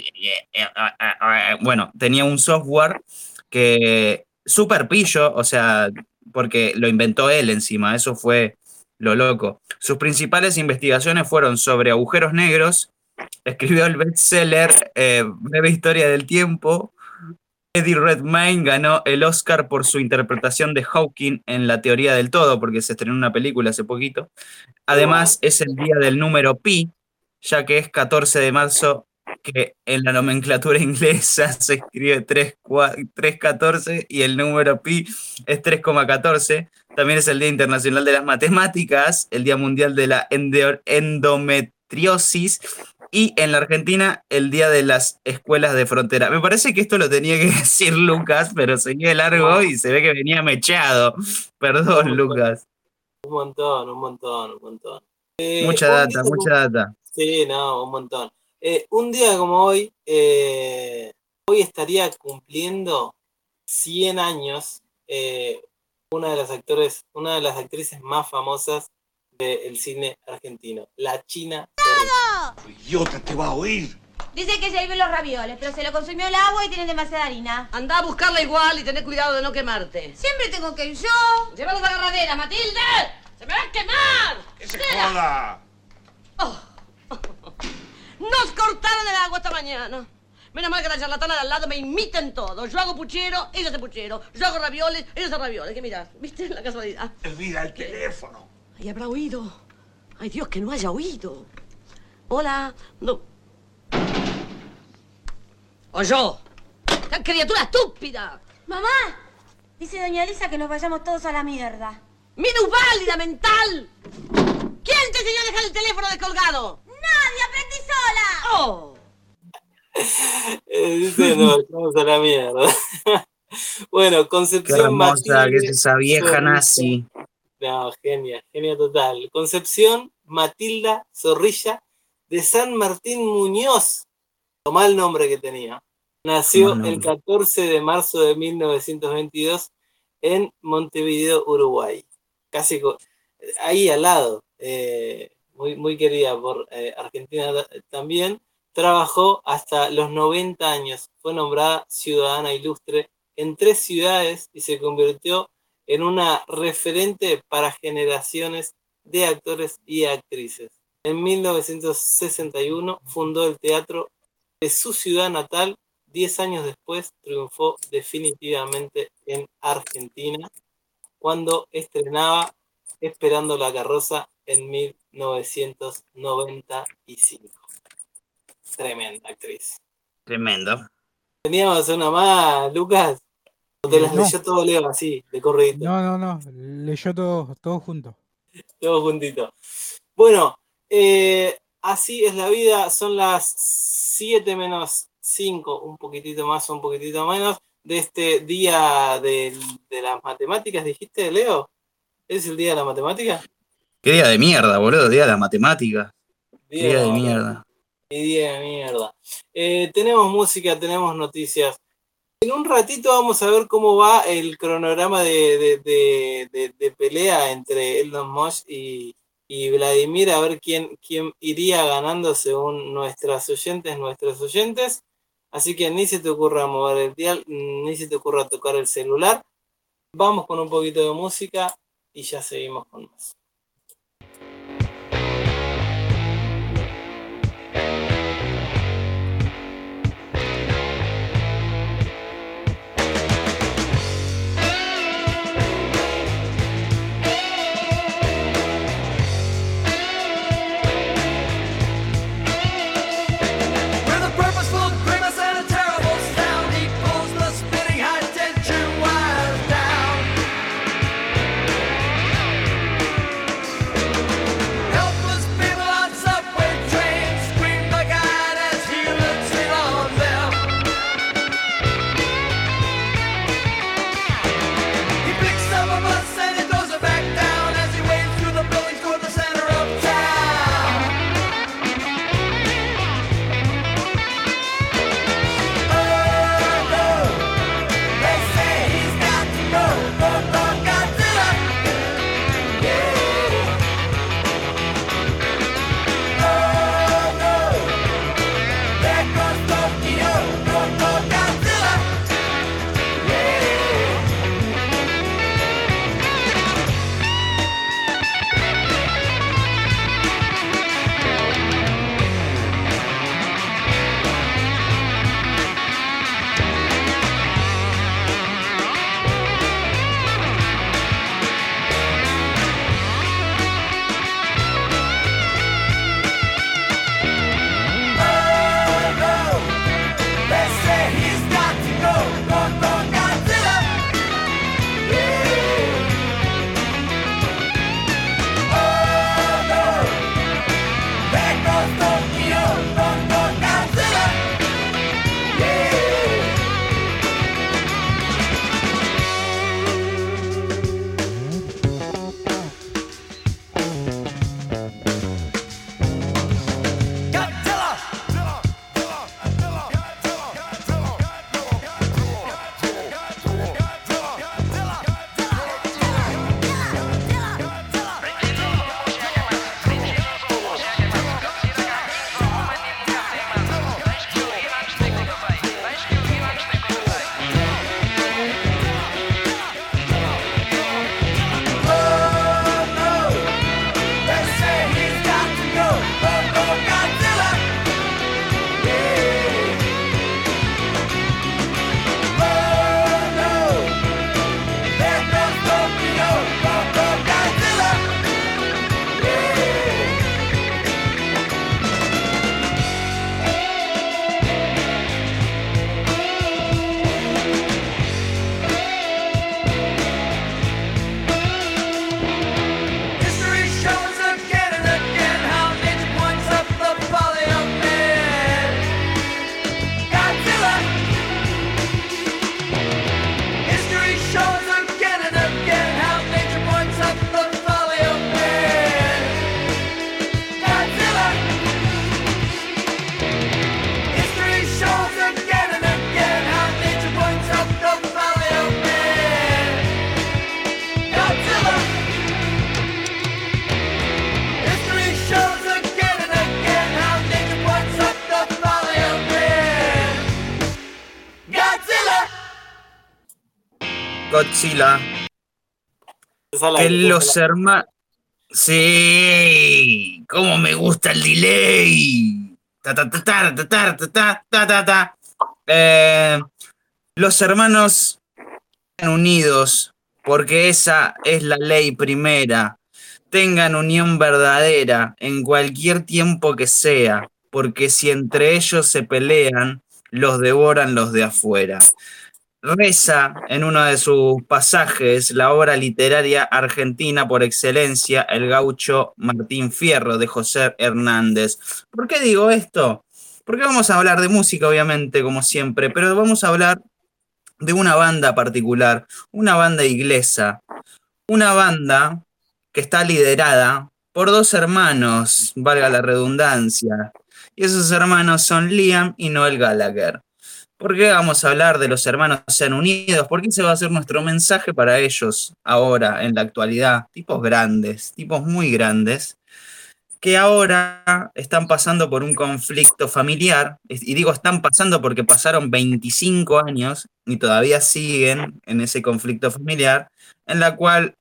Bueno, tenía un software que súper pillo, o sea, porque lo inventó él encima, eso fue lo loco. Sus principales investigaciones fueron sobre agujeros negros, escribió el bestseller Breve Historia del Tiempo, Eddie Redmayne ganó el Oscar por su interpretación de Hawking en La teoría del todo, porque se estrenó una película hace poquito. Además, es el día del número pi, ya que es 14 de marzo, que en la nomenclatura inglesa se escribe 3,14 y el número pi es 3,14. También es el Día Internacional de las Matemáticas, el Día Mundial de la Endometriosis y en la Argentina el Día de las Escuelas de Frontera. Me parece que esto lo tenía que decir Lucas, pero seguía largo y se ve que venía mechado. Perdón, Lucas. Un montón. Mucha data. Sí, no, un montón. Un día como hoy, hoy estaría cumpliendo 100 años una de las actrices más famosas del cine argentino, la China Zorrilla. ¡Idiota, te va a oír! Dice que se viven los ravioles, pero se lo consumió el agua y tienen demasiada harina. Andá a buscarla igual y tené cuidado de no quemarte. Siempre tengo que ir yo. ¡Llévalo a la agarradera, Matilde! ¡Se me va a quemar! ¡Que se joda! Nos cortaron el agua esta mañana. Menos mal que la charlatana de al lado me imiten todo. Yo hago puchero, ella hace puchero. Yo hago ravioles, ella hace ravioles. ¿Qué mirás? ¿Viste la casualidad? Mira el teléfono. Ay, habrá oído. Ay, Dios, que no haya oído. Hola. No. O yo. ¡Qué criatura estúpida! Mamá, dice doña Elisa que nos vayamos todos a la mierda. ¡Minusválida mental! ¿Quién te enseñó a dejar el teléfono descolgado? ¡Nadie! ¡Aprendí sola! ¡Oh! Dice, no, vamos a la mierda. Bueno, Qué Concepción hermosa que es Matilde esa vieja Zorrilla. nazi. No, genia total. Concepción Matilda Zorrilla de San Martín Muñoz. Tomá el nombre que tenía. Nació el 14 de marzo de 1922 en Montevideo, Uruguay. Casi ahí al lado. Muy querida por Argentina también. Trabajó hasta los 90 años. Fue nombrada ciudadana ilustre en 3 ciudades y se convirtió en una referente para generaciones de actores y actrices. En 1961 fundó el teatro de su ciudad natal. 10 años después triunfó definitivamente en Argentina cuando estrenaba Esperando la carroza en 1995. Tremenda actriz. Tremendo. ¿Teníamos una más, Lucas? ¿O te las No. leyó todo Leo así, de corridito? No, leyó todo junto. Todo juntito. Bueno, así es la vida. Son las 7 menos 5, un poquitito más o un poquitito menos, de este día de las matemáticas, dijiste, Leo. ¿Es el día de la matemática? Qué día de mierda, boludo. Día de la matemática. Día de mierda. Día de mierda. Tenemos música, tenemos noticias. En un ratito vamos a ver cómo va el cronograma de pelea entre Elon Musk y Vladimir, a ver quién iría ganando según nuestros oyentes. Así que ni se te ocurra mover el dial, ni se te ocurra tocar el celular. Vamos con un poquito de música y ya seguimos con más. With a purposeful grimace and a terrible sound, he pulls the spinning high-tension wires down. Godzilla. Esa es la Que que- los hermanos... Sí, cómo me gusta el delay. Ta, ta, ta, ta, ta, ta, ta, ta, ta, ta. Los hermanos unidos, porque esa es la ley primera. Tengan unión verdadera en cualquier tiempo que sea, porque si entre ellos se pelean, los devoran los de afuera. Reza en uno de sus pasajes la obra literaria argentina por excelencia, El gaucho Martín Fierro, de José Hernández. ¿Por qué digo esto? Porque vamos a hablar de música, obviamente, como siempre, pero vamos a hablar de una banda particular, una banda inglesa, una banda que está liderada por dos hermanos, valga la redundancia, y esos hermanos son Liam y Noel Gallagher. ¿Por qué vamos a hablar de los hermanos sean unidos? Porque ese va a ser nuestro mensaje para ellos ahora, en la actualidad. Tipos grandes, tipos muy grandes, que ahora están pasando por un conflicto familiar. Y digo están pasando porque pasaron 25 años y todavía siguen en ese conflicto familiar, en la cual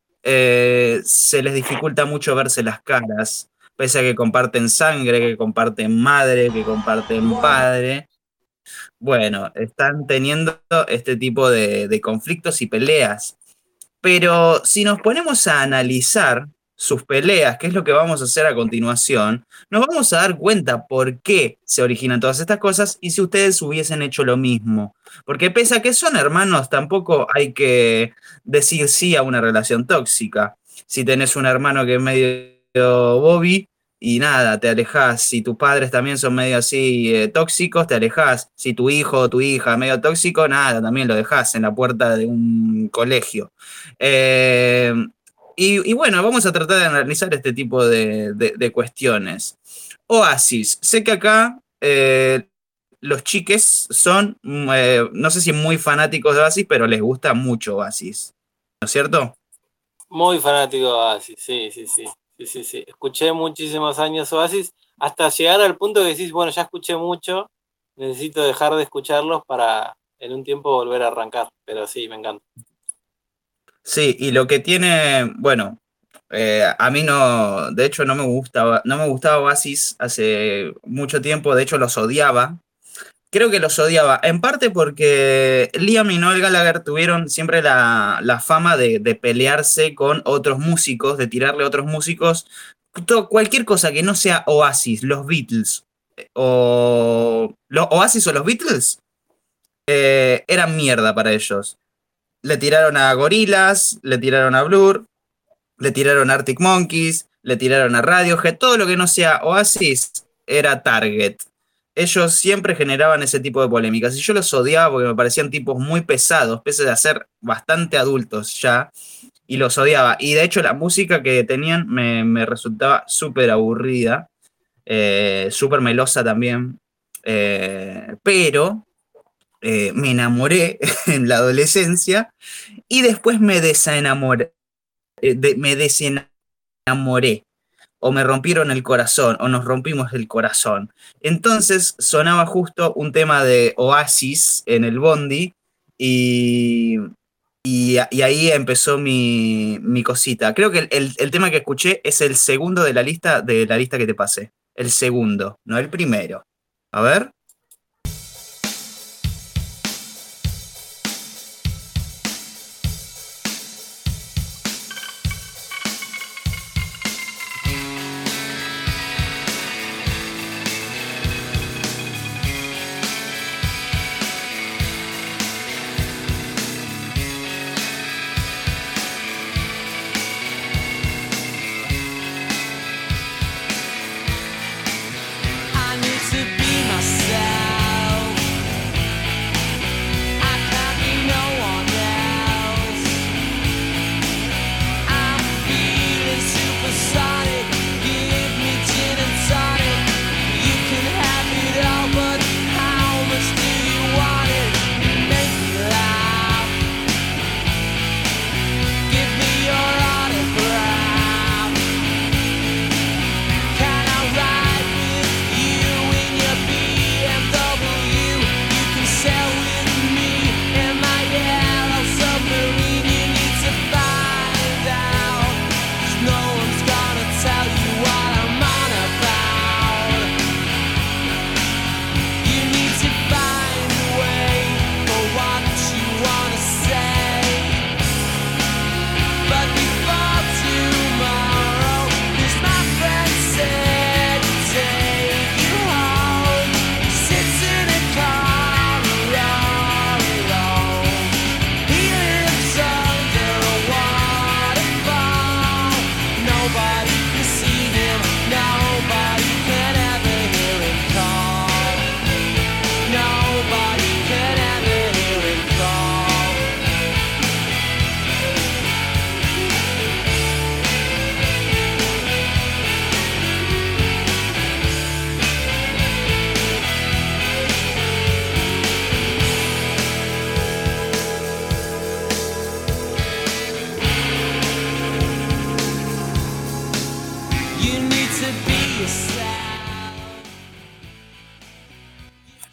se les dificulta mucho verse las caras, pese a que comparten sangre, que comparten madre, que comparten padre. Bueno, están teniendo este tipo de conflictos y peleas. Pero si nos ponemos a analizar sus peleas, que es lo que vamos a hacer a continuación, nos vamos a dar cuenta por qué se originan todas estas cosas y si ustedes hubiesen hecho lo mismo. Porque pese a que son hermanos, tampoco hay que decir sí a una relación tóxica. Si tenés un hermano que es medio Bobby, y nada, te alejás. Si tus padres también son medio así tóxicos, te alejás. Si tu hijo o tu hija es medio tóxico, nada, también lo dejás en la puerta de un colegio. Eh, y bueno, vamos a tratar de analizar este tipo de cuestiones. Oasis, sé que acá los chiques son, no sé si muy fanáticos de Oasis, pero les gusta mucho Oasis, ¿no es cierto? Muy fanático de Oasis, sí. Escuché muchísimos años Oasis, hasta llegar al punto que decís, bueno, ya escuché mucho, necesito dejar de escucharlos para en un tiempo volver a arrancar. Pero sí, me encanta. Sí, y lo que tiene, bueno, a mí no, de hecho no me gustaba Oasis hace mucho tiempo, de hecho los odiaba. Creo que los odiaba, en parte porque Liam y Noel Gallagher tuvieron siempre la fama de pelearse con otros músicos, de tirarle a otros músicos, cualquier cosa que no sea Oasis, los Beatles, Oasis o los Beatles, eran mierda para ellos. Le tiraron a Gorillaz, le tiraron a Blur, le tiraron a Arctic Monkeys, le tiraron a Radiohead, todo lo que no sea Oasis era target. Ellos siempre generaban ese tipo de polémicas y yo los odiaba porque me parecían tipos muy pesados, pese a ser bastante adultos ya, y los odiaba. Y de hecho la música que tenían me resultaba súper aburrida, súper melosa también, pero me enamoré en la adolescencia y después me desenamoré, o me rompieron el corazón, o nos rompimos el corazón. Entonces sonaba justo un tema de Oasis en el Bondi, y ahí empezó mi cosita. Creo que el tema que escuché es el segundo de la lista que te pasé. El segundo, no el primero. A ver. I need to be myself.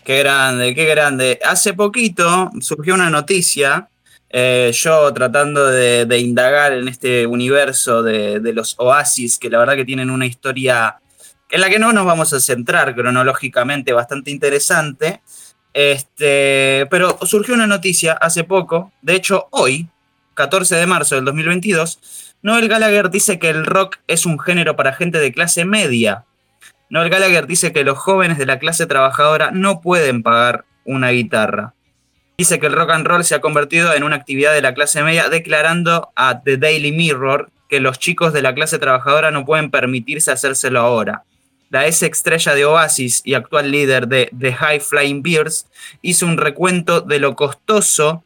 Qué grande, qué grande. Hace poquito surgió una noticia, yo tratando de indagar en este universo de los Oasis, que la verdad que tienen una historia en la que no nos vamos a centrar cronológicamente, bastante interesante. Pero surgió una noticia hace poco, de hecho hoy, 14 de marzo del 2022, Noel Gallagher dice que el rock es un género para gente de clase media. Noel Gallagher dice que los jóvenes de la clase trabajadora no pueden pagar una guitarra. Dice que el rock and roll se ha convertido en una actividad de la clase media, declarando a The Daily Mirror que los chicos de la clase trabajadora no pueden permitirse hacérselo ahora. La ex estrella de Oasis y actual líder de The High Flying Birds hizo un recuento de lo costoso,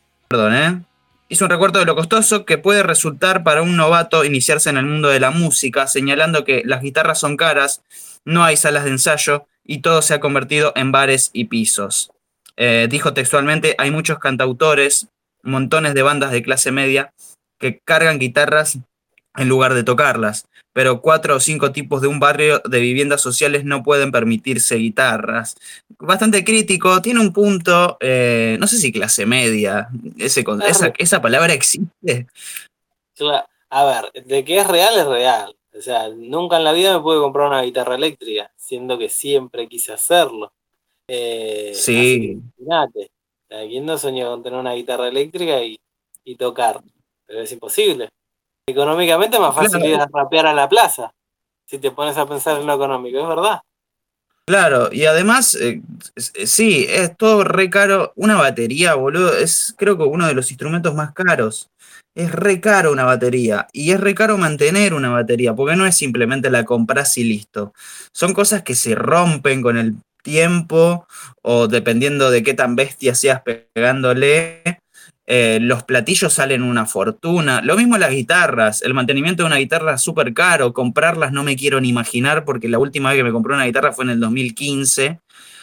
que puede resultar para un novato iniciarse en el mundo de la música, señalando que las guitarras son caras, no hay salas de ensayo y todo se ha convertido en bares y pisos. Dijo textualmente, hay muchos cantautores, montones de bandas de clase media que cargan guitarras en lugar de tocarlas, pero 4 o 5 tipos de un barrio de viviendas sociales no pueden permitirse guitarras. Bastante crítico, tiene un punto, no sé si clase media, esa palabra existe. A ver, de que es real, es real. O sea, nunca en la vida me pude comprar una guitarra eléctrica, siendo que siempre quise hacerlo. Sí. Así que imagínate, ¿quién no soñó con tener una guitarra eléctrica y tocar? Pero es imposible. Económicamente es más fácil ir a rapear a la plaza, si te pones a pensar en lo económico, es verdad. Claro, y además, sí, es todo re caro. Una batería, boludo, es creo que uno de los instrumentos más caros. Es re caro una batería, y es re caro mantener una batería, porque no es simplemente la compras y listo. Son cosas que se rompen con el tiempo, o dependiendo de qué tan bestia seas pegándole. Los platillos salen una fortuna. Lo mismo las guitarras. El mantenimiento de una guitarra es súper caro. Comprarlas no me quiero ni imaginar porque la última vez que me compré una guitarra fue en el 2015.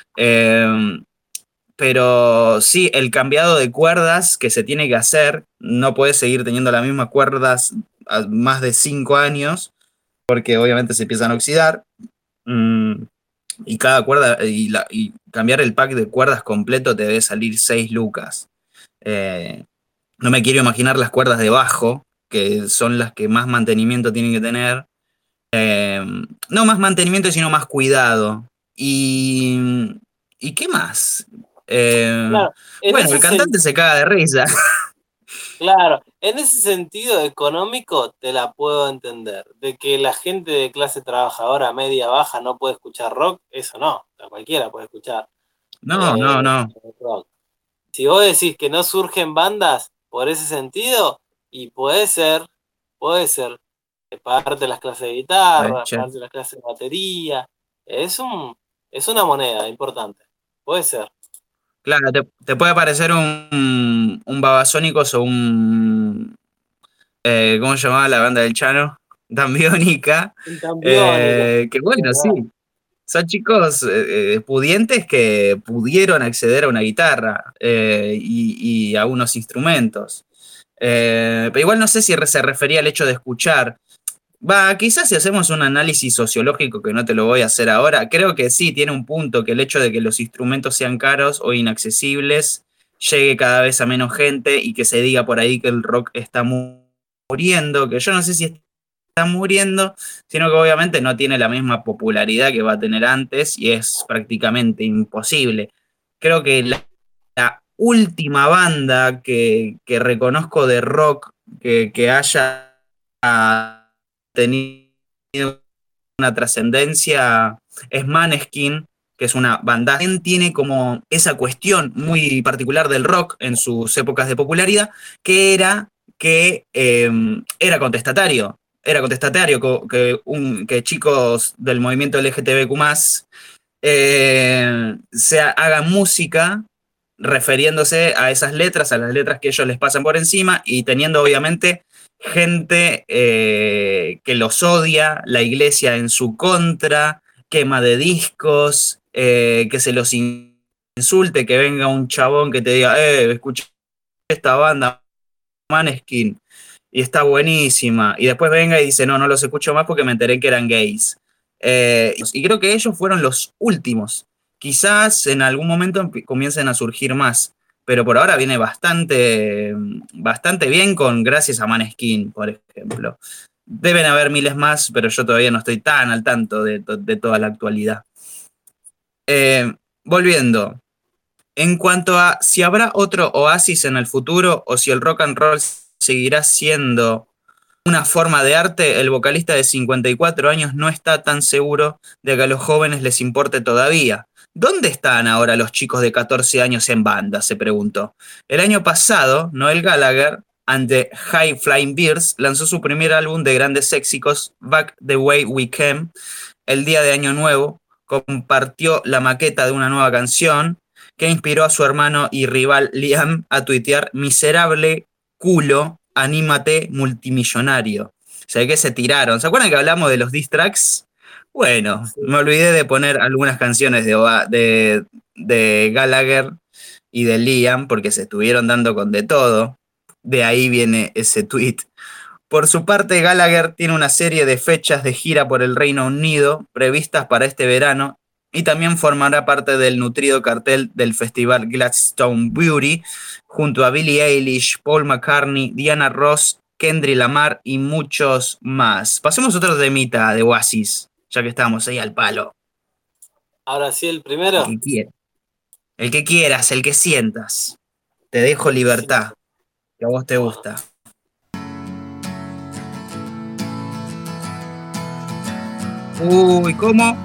Pero sí, el cambiado de cuerdas que se tiene que hacer, no puedes seguir teniendo las mismas cuerdas a más de 5 años porque obviamente se empiezan a oxidar. Y cada cuerda, y cambiar el pack de cuerdas completo te debe salir 6 lucas. No me quiero imaginar las cuerdas de bajo, que son las que más mantenimiento tienen que tener. No más mantenimiento, sino más cuidado. ¿Y qué más? Claro, bueno, el cantante se caga de risa. Claro, en ese sentido económico te la puedo entender. De que la gente de clase trabajadora media baja no puede escuchar rock, eso no, cualquiera puede escuchar. No. Rock. Si vos decís que no surgen bandas por ese sentido, y puede ser, pagarte las clases de guitarra, pagarte las clases de batería, es una moneda importante, puede ser. Claro, te puede parecer un Babasónicos o un... ¿cómo se llamaba la banda del Chano? Tambiónica. Que bueno, sí. Son chicos pudientes que pudieron acceder a una guitarra y a unos instrumentos. Pero igual no sé si se refería al hecho de escuchar. Quizás si hacemos un análisis sociológico, que no te lo voy a hacer ahora, creo que sí, tiene un punto, que el hecho de que los instrumentos sean caros o inaccesibles llegue cada vez a menos gente y que se diga por ahí que el rock está muriendo, que yo no sé si está muriendo, sino que obviamente no tiene la misma popularidad que va a tener antes y es prácticamente imposible. Creo que la última banda que reconozco de rock que haya tenido una trascendencia es Måneskin, que es una banda que tiene como esa cuestión muy particular del rock en sus épocas de popularidad, que era que era contestatario. Era contestatario que chicos del movimiento LGTBQ+, se hagan música refiriéndose a esas letras, a las letras que ellos les pasan por encima y teniendo obviamente gente que los odia, la iglesia en su contra, quema de discos, que se los insulte, que venga un chabón que te diga, escuché esta banda, Måneskin, y está buenísima, y después venga y dice, no los escucho más porque me enteré que eran gays. Y creo que ellos fueron los últimos Quizás en algún momento comiencen a surgir más, pero por ahora viene bastante bien gracias a Maneskin, por ejemplo. Deben haber miles más, pero yo todavía no estoy tan al tanto de toda la actualidad. Volviendo, en cuanto a si habrá otro Oasis en el futuro o si el rock and roll seguirá siendo una forma de arte, el vocalista de 54 años no está tan seguro de que a los jóvenes les importe todavía. ¿Dónde están ahora los chicos de 14 años en banda?, se preguntó. El año pasado, Noel Gallagher and the High Flying Birds lanzó su primer álbum de grandes éxitos, Back the Way We Came, el día de Año Nuevo. Compartió la maqueta de una nueva canción que inspiró a su hermano y rival Liam a tuitear: miserable culo, anímate, multimillonario. O sea, que se tiraron. ¿Se acuerdan que hablamos de los diss tracks? Bueno, me olvidé de poner algunas canciones de Gallagher y de Liam porque se estuvieron dando con de todo. De ahí viene ese tweet. Por su parte, Gallagher tiene una serie de fechas de gira por el Reino Unido previstas para este verano y también formará parte del nutrido cartel del festival Glastonbury junto a Billie Eilish, Paul McCartney, Diana Ross, Kendrick Lamar y muchos más. Pasemos otro temita de Oasis, ya que estamos ahí al palo. Ahora sí, el primero. El que quieras, el que sientas. Te dejo libertad, que a vos te gusta. Uy, ¿cómo?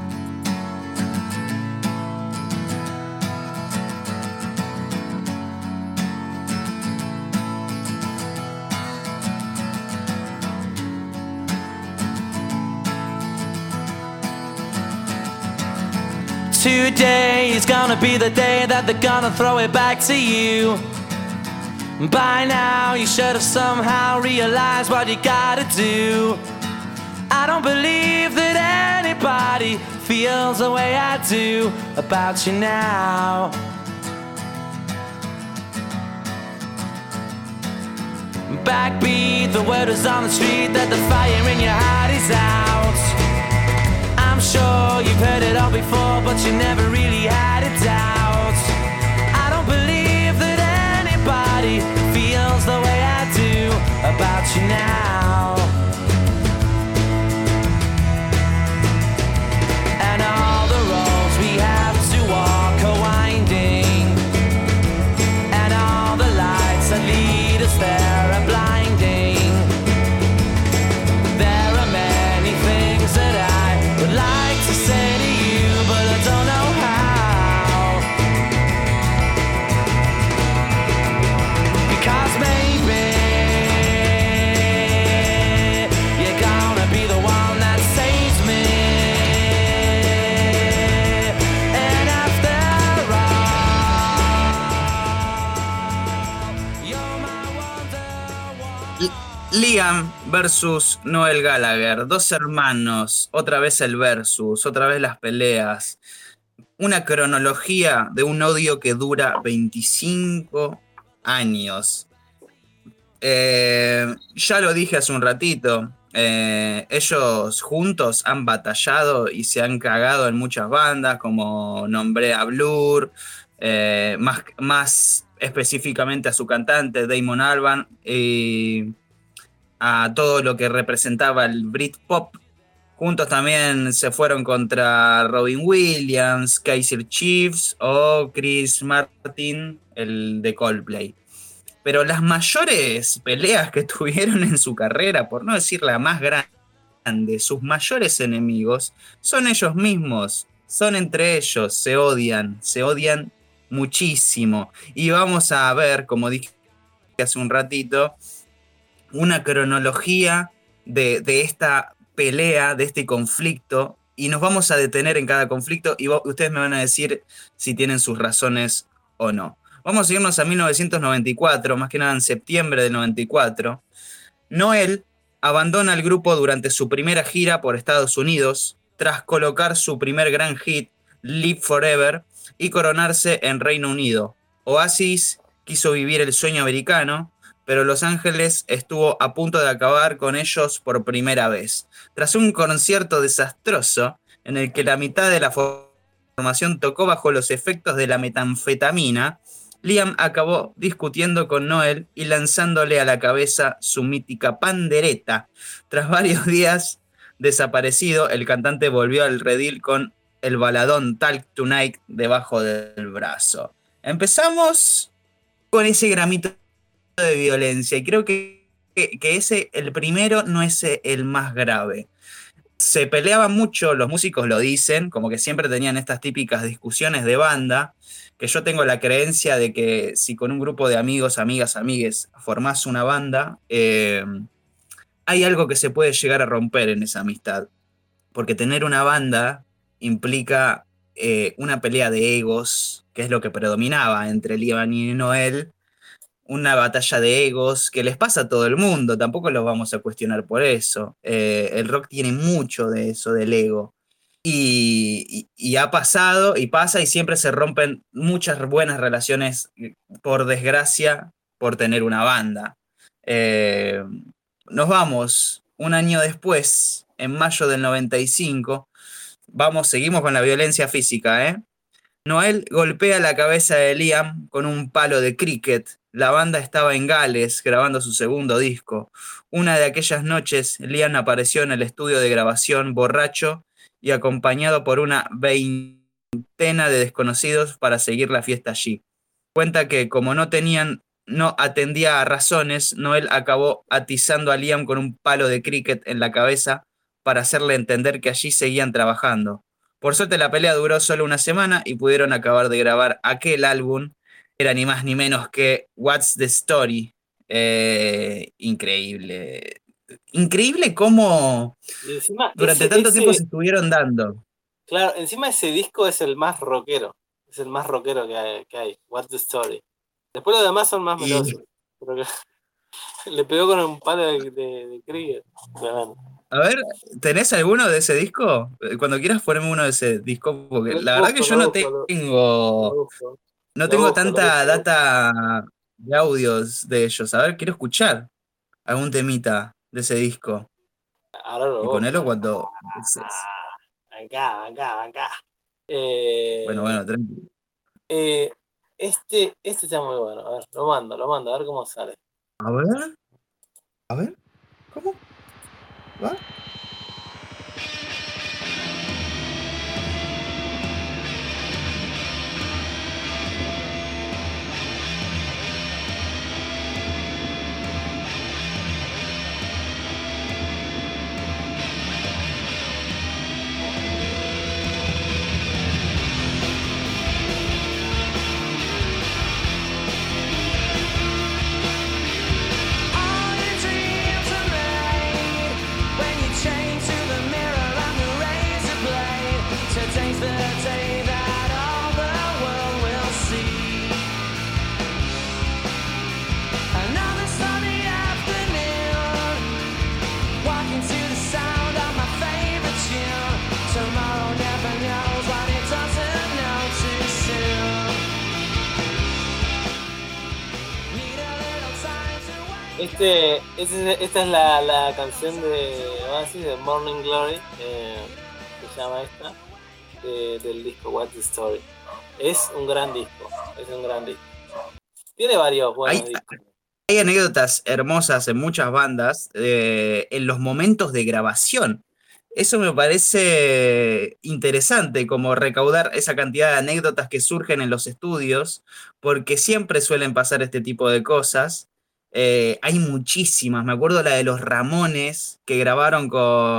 Today is gonna be the day that they're gonna throw it back to you. By now you should have somehow realized what you gotta do. I don't believe that anybody feels the way I do about you now. Backbeat, the word is on the street that the fire in your heart is out. I'm sure you've heard it all before, but you never really had a doubt. I don't believe that anybody feels the way I do about you now. And all the roads we have to walk are winding, and all the lights that lead us there are blinding. There are many things that I would like to say to you, but I don't know how. Because maybe you're gonna be the one that saves me. And after all, you're my wonder. Liam versus Noel Gallagher, dos hermanos, otra vez el versus, otra vez las peleas, una cronología de un odio que dura 25 años. Ya lo dije hace un ratito, ellos juntos han batallado y se han cagado en muchas bandas, como nombré a Blur, más específicamente a su cantante Damon Albarn, y a todo lo que representaba el Britpop. Juntos también se fueron contra Robin Williams, Kaiser Chiefs o Chris Martin, el de Coldplay. Pero las mayores peleas que tuvieron en su carrera, por no decir la más grande, sus mayores enemigos, son ellos mismos, son entre ellos, se odian muchísimo. Y vamos a ver, como dije hace un ratito, una cronología de esta pelea, de este conflicto, y nos vamos a detener en cada conflicto y ustedes me van a decir si tienen sus razones o no. Vamos a irnos a 1994, más que nada en septiembre del 94. Noel abandona el grupo durante su primera gira por Estados Unidos, tras colocar su primer gran hit, Live Forever, y coronarse en Reino Unido. Oasis quiso vivir el sueño americano, pero Los Ángeles estuvo a punto de acabar con ellos por primera vez. Tras un concierto desastroso, en el que la mitad de la formación tocó bajo los efectos de la metanfetamina, Liam acabó discutiendo con Noel y lanzándole a la cabeza su mítica pandereta. Tras varios días desaparecido, el cantante volvió al redil con el baladón Talk Tonight debajo del brazo. Empezamos con ese gramito de violencia y creo que ese, el primero, no es el más grave. Se peleaban mucho, los músicos lo dicen, como que siempre tenían estas típicas discusiones de banda, que yo tengo la creencia de que si con un grupo de amigos, amigas, amigues formás una banda, hay algo que se puede llegar a romper en esa amistad, porque tener una banda implica una pelea de egos, que es lo que predominaba entre Liam y Noel, una batalla de egos que les pasa a todo el mundo, tampoco los vamos a cuestionar por eso. El rock tiene mucho de eso, del ego. Y ha pasado y pasa y siempre se rompen muchas buenas relaciones, por desgracia, por tener una banda. Nos vamos un año después, en mayo del 95, seguimos con la violencia física, Noel golpea la cabeza de Liam con un palo de cricket. La banda estaba en Gales grabando su segundo disco. Una de aquellas noches, Liam apareció en el estudio de grabación borracho y acompañado por una veintena de desconocidos para seguir la fiesta allí. Cuenta que como no atendía a razones, Noel acabó atizando a Liam con un palo de cricket en la cabeza para hacerle entender que allí seguían trabajando. Por suerte la pelea duró solo una semana y pudieron acabar de grabar aquel álbum. Era ni más ni menos que What's the Story. Increíble. Increíble cómo durante tanto tiempo se estuvieron dando. Claro, encima ese disco es el más rockero. Es el más rockero que hay. What's the Story. Después los demás son más melosos. Pero le pegó con un palo de cricket. Bueno. A ver, ¿tenés alguno de ese disco? Cuando quieras ponerme uno de ese disco, porque la verdad que yo no tengo tanta data de audios de ellos. A ver, quiero escuchar algún temita de ese disco. Ahora y ponerlo cuando... Acá. Bueno, tranquilo. Este está muy bueno. A ver, lo mando, a ver cómo sale. A ver, ¿cómo? ¿Va? Esta es la canción de Oasis, de Morning Glory, se llama esta, del disco What's the Story. Es un gran disco. Tiene varios buenos discos. Hay anécdotas hermosas en muchas bandas, en los momentos de grabación. Eso me parece interesante, como recaudar esa cantidad de anécdotas que surgen en los estudios, porque siempre suelen pasar este tipo de cosas. Hay muchísimas, me acuerdo la de los Ramones, que grabaron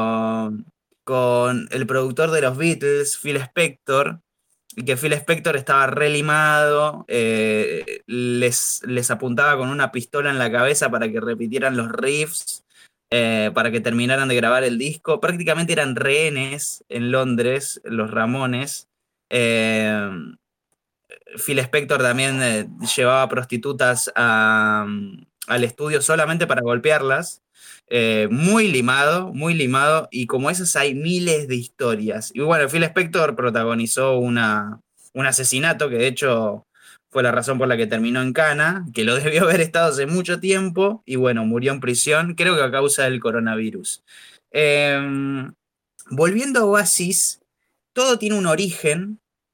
con el productor de los Beatles, Phil Spector, y que Phil Spector estaba relimado, les apuntaba con una pistola en la cabeza para que repitieran los riffs, para que terminaran de grabar el disco. Prácticamente eran rehenes en Londres, los Ramones. Phil Spector también llevaba prostitutas al estudio solamente para golpearlas. Muy limado, y como esas hay miles de historias. Y bueno, Phil Spector protagonizó un asesinato que de hecho fue la razón por la que terminó en cana, que lo debió haber estado hace mucho tiempo, y bueno, murió en prisión, creo que a causa del coronavirus. Volviendo a Oasis, todo tiene un origen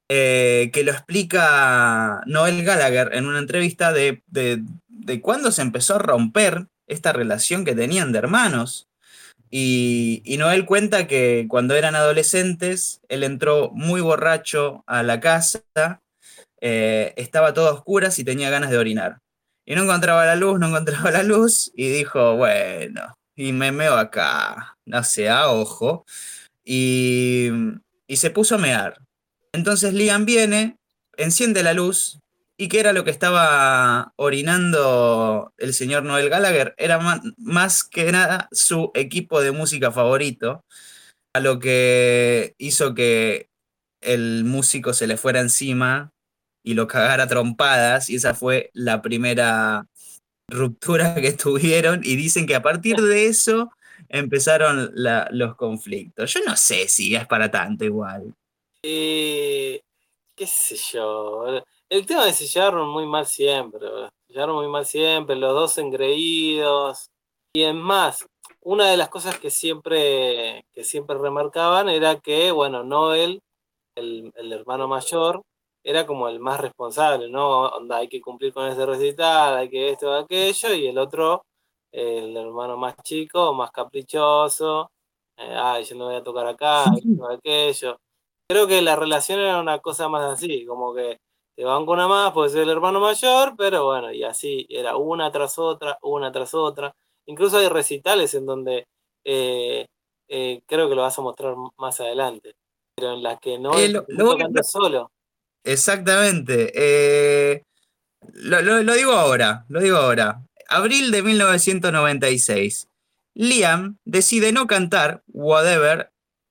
que lo explica Noel Gallagher en una entrevista de cuándo se empezó a romper esta relación que tenían de hermanos. Y Noel cuenta que cuando eran adolescentes, él entró muy borracho a la casa, estaba todo a oscuras y tenía ganas de orinar. Y no encontraba la luz, y dijo, bueno, y me meo acá, no sé, a ojo, y, y se puso a mear. Entonces Liam viene, enciende la luz, y ¿qué era lo que estaba orinando el señor Noel Gallagher? Era más que nada su equipo de música favorito, a lo que hizo que el músico se le fuera encima y lo cagara a trompadas, y esa fue la primera ruptura que tuvieron, y dicen que a partir de eso empezaron los conflictos. Yo no sé si es para tanto igual. Qué sé yo. El tema es que se llevaron muy mal siempre. Los dos engreídos. Y es más, una de las cosas que siempre remarcaban era que, bueno, Noel, el hermano mayor, era como el más responsable, ¿no? Onda, hay que cumplir con ese recital, hay que esto, aquello, y el otro, el hermano más chico, más caprichoso, yo no voy a tocar acá, esto, aquello. Creo que la relación era una cosa más así, como que te banco una más, pues soy el hermano mayor, pero bueno, y así, era una tras otra. Incluso hay recitales en donde creo que lo vas a mostrar más adelante, pero en las que no tocando solo. Exactamente. Lo digo ahora. Abril de 1996. Liam decide no cantar Whatever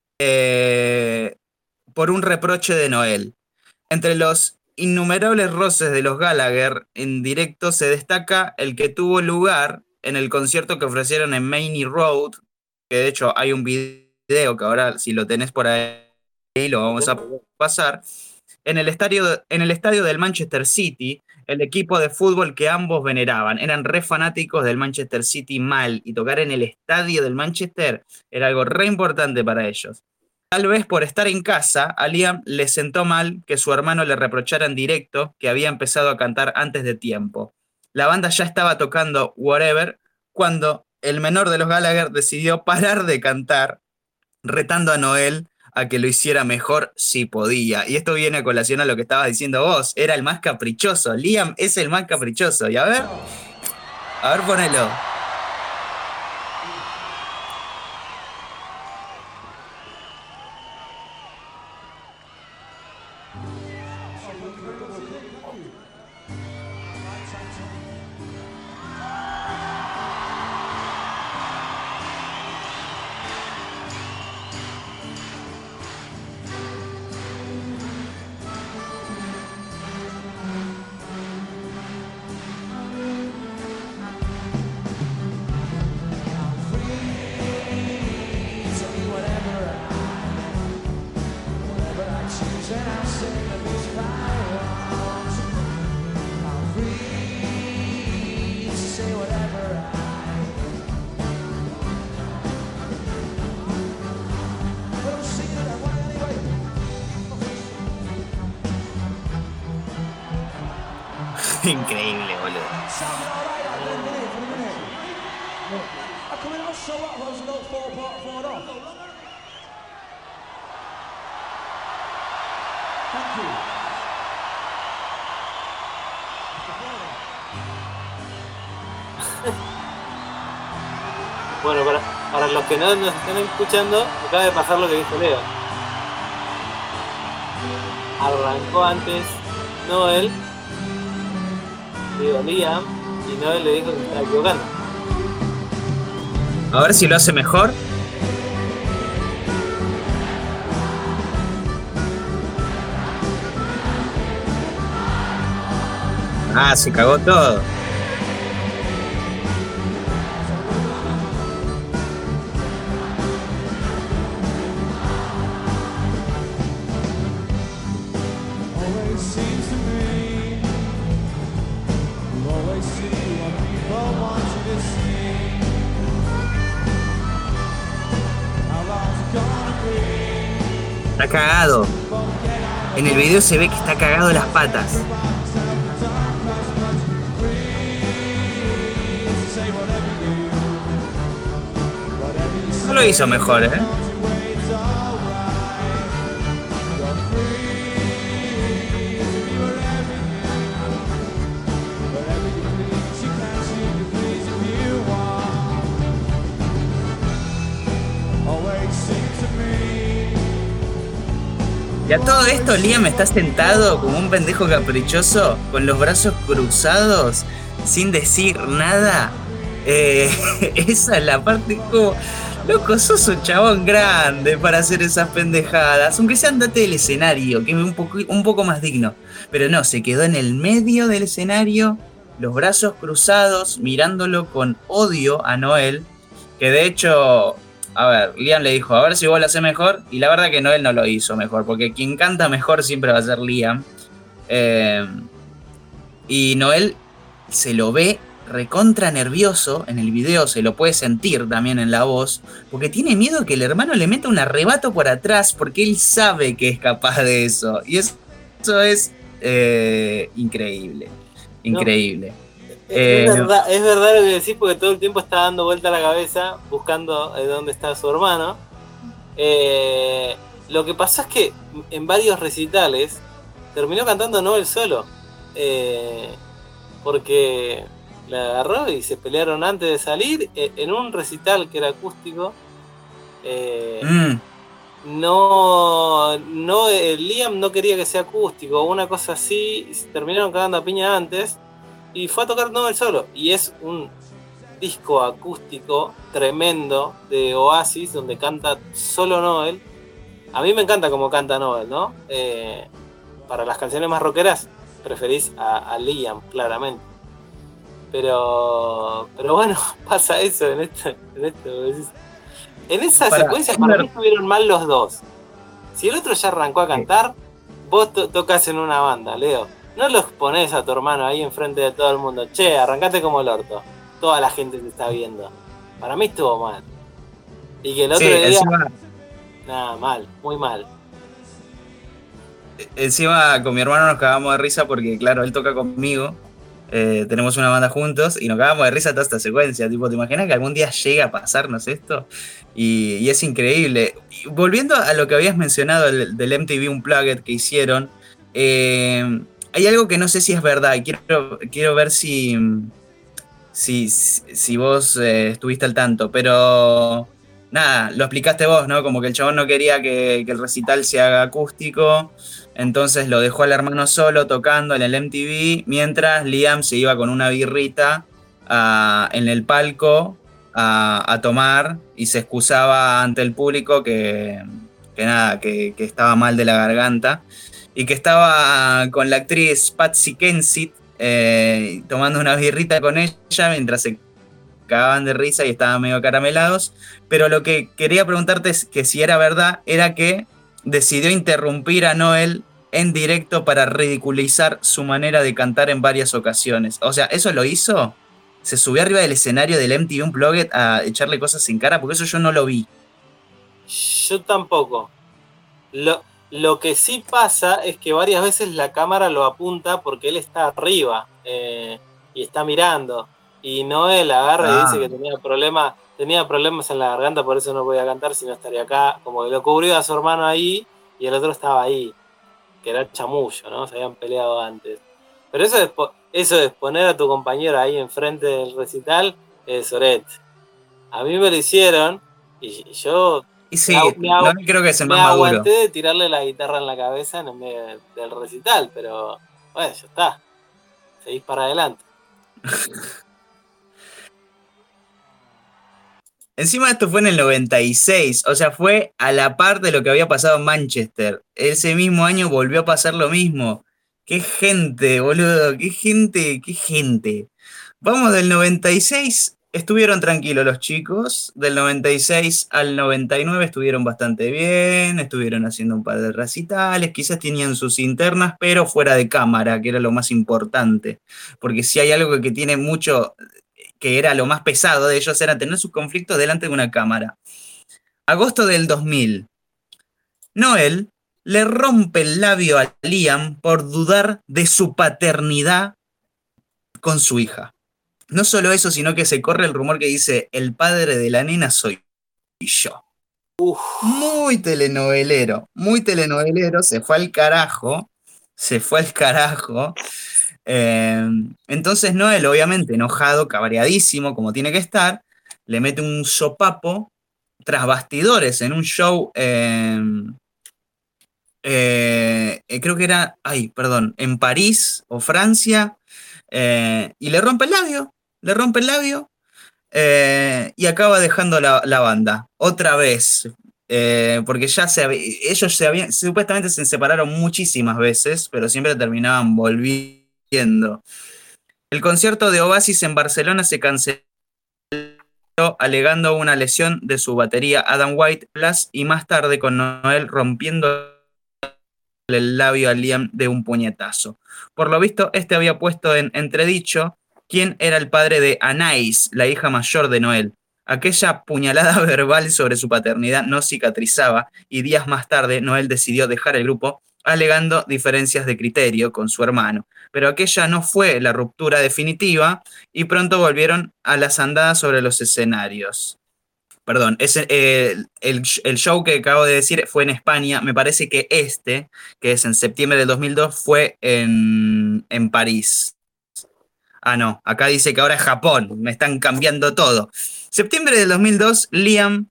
por un reproche de Noel. Entre los innumerables roces de los Gallagher en directo se destaca el que tuvo lugar en el concierto que ofrecieron en Maine Road, que de hecho hay un video que ahora, si lo tenés por ahí, lo vamos a pasar. En el estadio del Manchester City, el equipo de fútbol que ambos veneraban. Eran re fanáticos del Manchester City mal, y tocar en el estadio del Manchester era algo re importante para ellos. Tal vez por estar en casa, a Liam le sentó mal que su hermano le reprochara en directo que había empezado a cantar antes de tiempo. La banda ya estaba tocando Whatever cuando el menor de los Gallagher decidió parar de cantar, retando a Noel a que lo hiciera mejor si podía. Y esto viene a colación a lo que estabas diciendo vos. Era el más caprichoso. Liam es el más caprichoso. Y a ver, ponelo. Increíble, boludo. Bueno, para los que no nos están escuchando, acaba de pasar lo que dijo Leo. Arrancó antes Noel, Liam, y Noel le dijo que estaba equivocando. A ver si lo hace mejor. Ah, se cagó todo. Está cagado. en el video se ve que está cagado de las patas. No lo hizo mejor, ¿eh? Y a todo esto Liam está sentado como un pendejo caprichoso, con los brazos cruzados, sin decir nada. Esa es la parte como, loco, sos un chabón grande para hacer esas pendejadas. Aunque sea andate del escenario, que es un poco más digno. Pero no, se quedó en el medio del escenario, los brazos cruzados, mirándolo con odio a Noel, que de hecho... A ver, Liam le dijo, a ver si vos lo hacés mejor, y la verdad que Noel no lo hizo mejor, porque quien canta mejor siempre va a ser Liam. Y Noel se lo ve recontra nervioso en el video, se lo puede sentir también en la voz, porque tiene miedo que el hermano le meta un arrebato por atrás, porque él sabe que es capaz de eso. Y eso es increíble, increíble. No. Es verdad lo que decís, porque todo el tiempo está dando vuelta a la cabeza buscando dónde está su hermano. Lo que pasa es que en varios recitales terminó cantando Noel solo, porque la agarró y se pelearon antes de salir en un recital que era acústico. Liam no quería que sea acústico, una cosa así, y se terminaron cagando a piña antes. Y fue a tocar Noel solo. Y es un disco acústico tremendo de Oasis, donde canta solo Noel. A mí me encanta cómo canta Noel, ¿no? Para las canciones más rockeras, preferís a Liam, claramente. Pero bueno, pasa eso en esa secuencia. Para mí estuvieron mal los dos. Si el otro ya arrancó a cantar, vos tocas en una banda, Leo. No los pones a tu hermano ahí enfrente de todo el mundo. Che, arrancate como el orto. Toda la gente te está viendo. Para mí estuvo mal. Y que el otro diga... Nada, mal, muy mal. Encima con mi hermano nos cagamos de risa porque, claro, él toca conmigo. Tenemos una banda juntos y nos cagamos de risa toda esta secuencia. Tipo, ¿te imaginas que algún día llega a pasarnos esto? Y es increíble. Y volviendo a lo que habías mencionado del MTV Unplugged que hicieron... hay algo que no sé si es verdad y quiero ver si vos estuviste al tanto, pero nada, lo explicaste vos, ¿no? Como que el chabón no quería que el recital se haga acústico, entonces lo dejó al hermano solo tocando en el MTV, mientras Liam se iba con una birrita en el palco a tomar y se excusaba ante el público que estaba mal de la garganta. Y que estaba con la actriz Patsy Kensit tomando una birrita con ella mientras se cagaban de risa y estaban medio caramelados. Pero lo que quería preguntarte es que si era verdad, era que decidió interrumpir a Noel en directo para ridiculizar su manera de cantar en varias ocasiones. O sea, ¿eso lo hizo? ¿Se subió arriba del escenario del MTV Unplugged a echarle cosas en cara? Porque eso yo no lo vi. Yo tampoco. Lo que sí pasa es que varias veces la cámara lo apunta porque él está arriba y está mirando. Y Noel agarra y dice que tenía problemas en la garganta, por eso no podía cantar, si no estaría acá. Como que lo cubrió a su hermano ahí y el otro estaba ahí, que era chamullo, ¿no? Se habían peleado antes. Pero eso de poner a tu compañero ahí enfrente del recital es sorete. A mí me lo hicieron y yo... Y sí, no creo que sea más maduro. Me aguanté de tirarle la guitarra en la cabeza en el medio del recital, pero bueno, ya está. Seguís para adelante. Encima esto fue en el 96, o sea, fue a la par de lo que había pasado en Manchester. Ese mismo año volvió a pasar lo mismo. ¡Qué gente, boludo! ¡Qué gente! Vamos del 96... Estuvieron tranquilos los chicos, del 96 al 99 estuvieron bastante bien, estuvieron haciendo un par de recitales, quizás tenían sus internas, pero fuera de cámara, que era lo más importante, porque si hay algo que tiene mucho, que era lo más pesado de ellos, era tener sus conflictos delante de una cámara. Agosto del 2000, Noel le rompe el labio a Liam por dudar de su paternidad con su hija. No solo eso, sino que se corre el rumor que dice, el padre de la nena soy yo. Muy telenovelero, se fue al carajo. Entonces Noel, obviamente enojado, cabreadísimo, como tiene que estar, le mete un sopapo tras bastidores en un show, creo que era, en París o Francia, y le rompe el labio, y acaba dejando la banda, otra vez, porque ya ellos supuestamente se separaron muchísimas veces, pero siempre terminaban volviendo. El concierto de Oasis en Barcelona se canceló alegando una lesión de su batería Adam White, y más tarde con Noel rompiendo el labio a Liam de un puñetazo. Por lo visto, este había puesto en entredicho quién era el padre de Anais, la hija mayor de Noel. Aquella puñalada verbal sobre su paternidad no cicatrizaba, y días más tarde Noel decidió dejar el grupo alegando diferencias de criterio con su hermano. Pero aquella no fue la ruptura definitiva y pronto volvieron a las andadas sobre los escenarios. Perdón, el show que acabo de decir fue en España. Me parece que que es en septiembre del 2002, fue en París. Ah, no, acá dice que ahora es Japón. Me están cambiando todo. Septiembre del 2002, Liam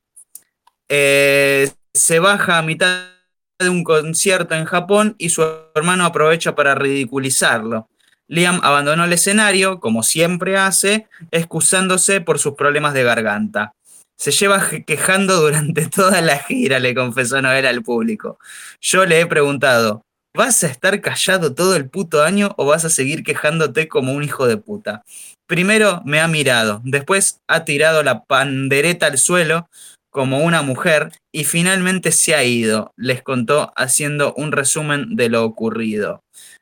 se baja a mitad de un concierto en Japón y su hermano aprovecha para ridiculizarlo. Liam abandonó el escenario, como siempre hace, excusándose por sus problemas de garganta. Se lleva quejando durante toda la gira, le confesó Noel al público. Yo le he preguntado, ¿vas a estar callado todo el puto año o vas a seguir quejándote como un hijo de puta? Primero me ha mirado, después ha tirado la pandereta al suelo como una mujer y finalmente se ha ido, les contó haciendo un resumen de lo ocurrido.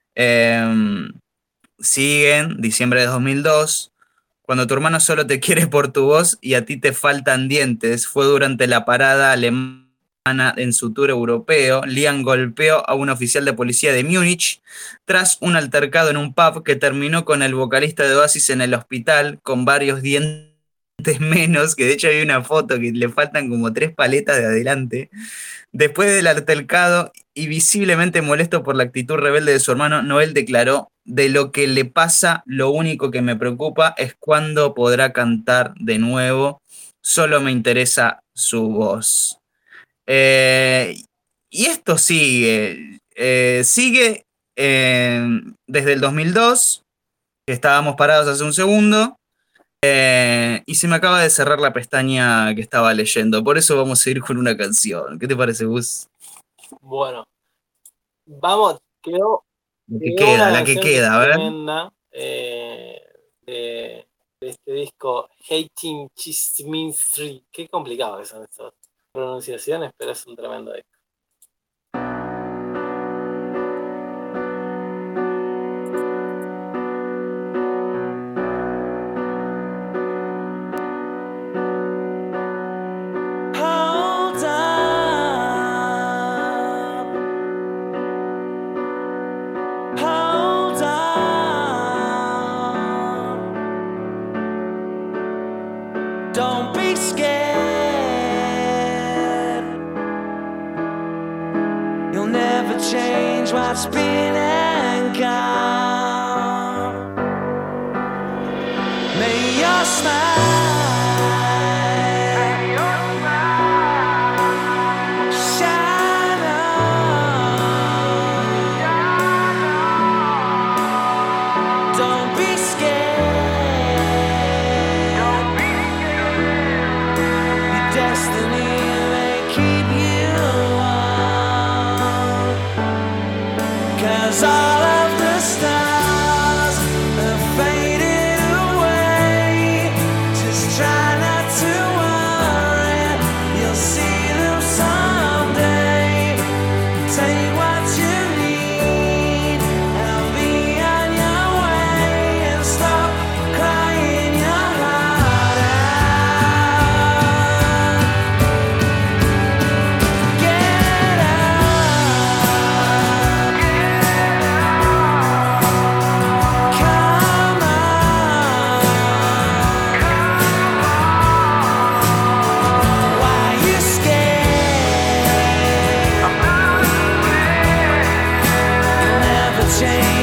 Siguen, diciembre de 2002. Cuando tu hermano solo te quiere por tu voz y a ti te faltan dientes, fue durante la parada alemana en su tour europeo. Liam golpeó a un oficial de policía de Múnich tras un altercado en un pub que terminó con el vocalista de Oasis en el hospital con varios dientes menos, que de hecho hay una foto que le faltan como 3 paletas de adelante. Después del altercado y visiblemente molesto por la actitud rebelde de su hermano, Noel declaró: de lo que le pasa, lo único que me preocupa es cuándo podrá cantar de nuevo. Solo me interesa su voz. Y esto sigue. Sigue desde el 2002, que estábamos parados hace un segundo. Y se me acaba de cerrar la pestaña que estaba leyendo. Por eso vamos a ir con una canción. ¿Qué te parece, Gus? Bueno, vamos, quedó la que queda, a ver. Tremenda, de este disco Hating Chisminstry. Qué complicado que son estas pronunciaciones, pero es un tremendo disco. Don't be scared. You'll never change what's been and gone. May your smile shine on. Don't be scared. Destiny may keep you on, 'cause all of the stars have faded away to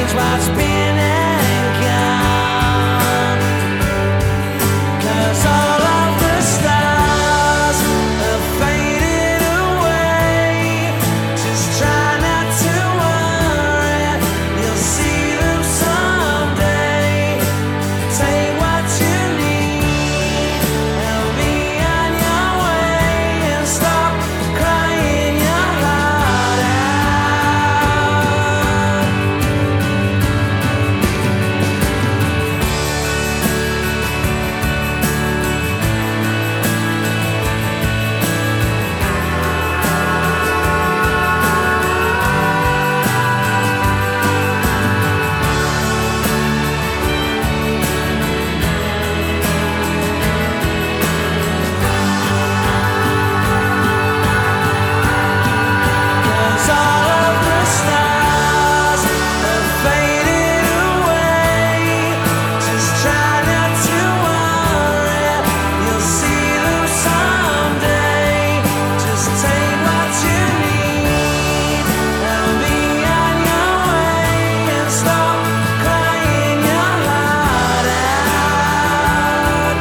change what's been and gone. 'Cause all of the stars have faded away. Just try not to worry, you'll see them someday. Take what you need and be on your way, and stop crying your heart out. Cause all of the stars have faded away. Just try not to worry, you'll see them someday. Just take what you need and be on your way, and stop crying your heart out.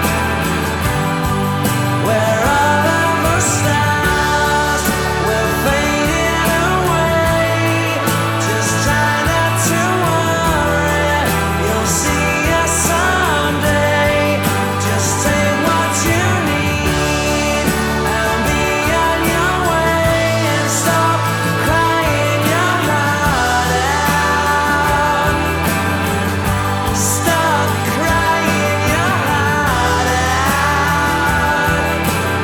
Where all of the stars were fading away. Just try not to worry, you'll see us someday. Just take what you need and be on your way, and stop crying your heart out. Stop crying your heart out.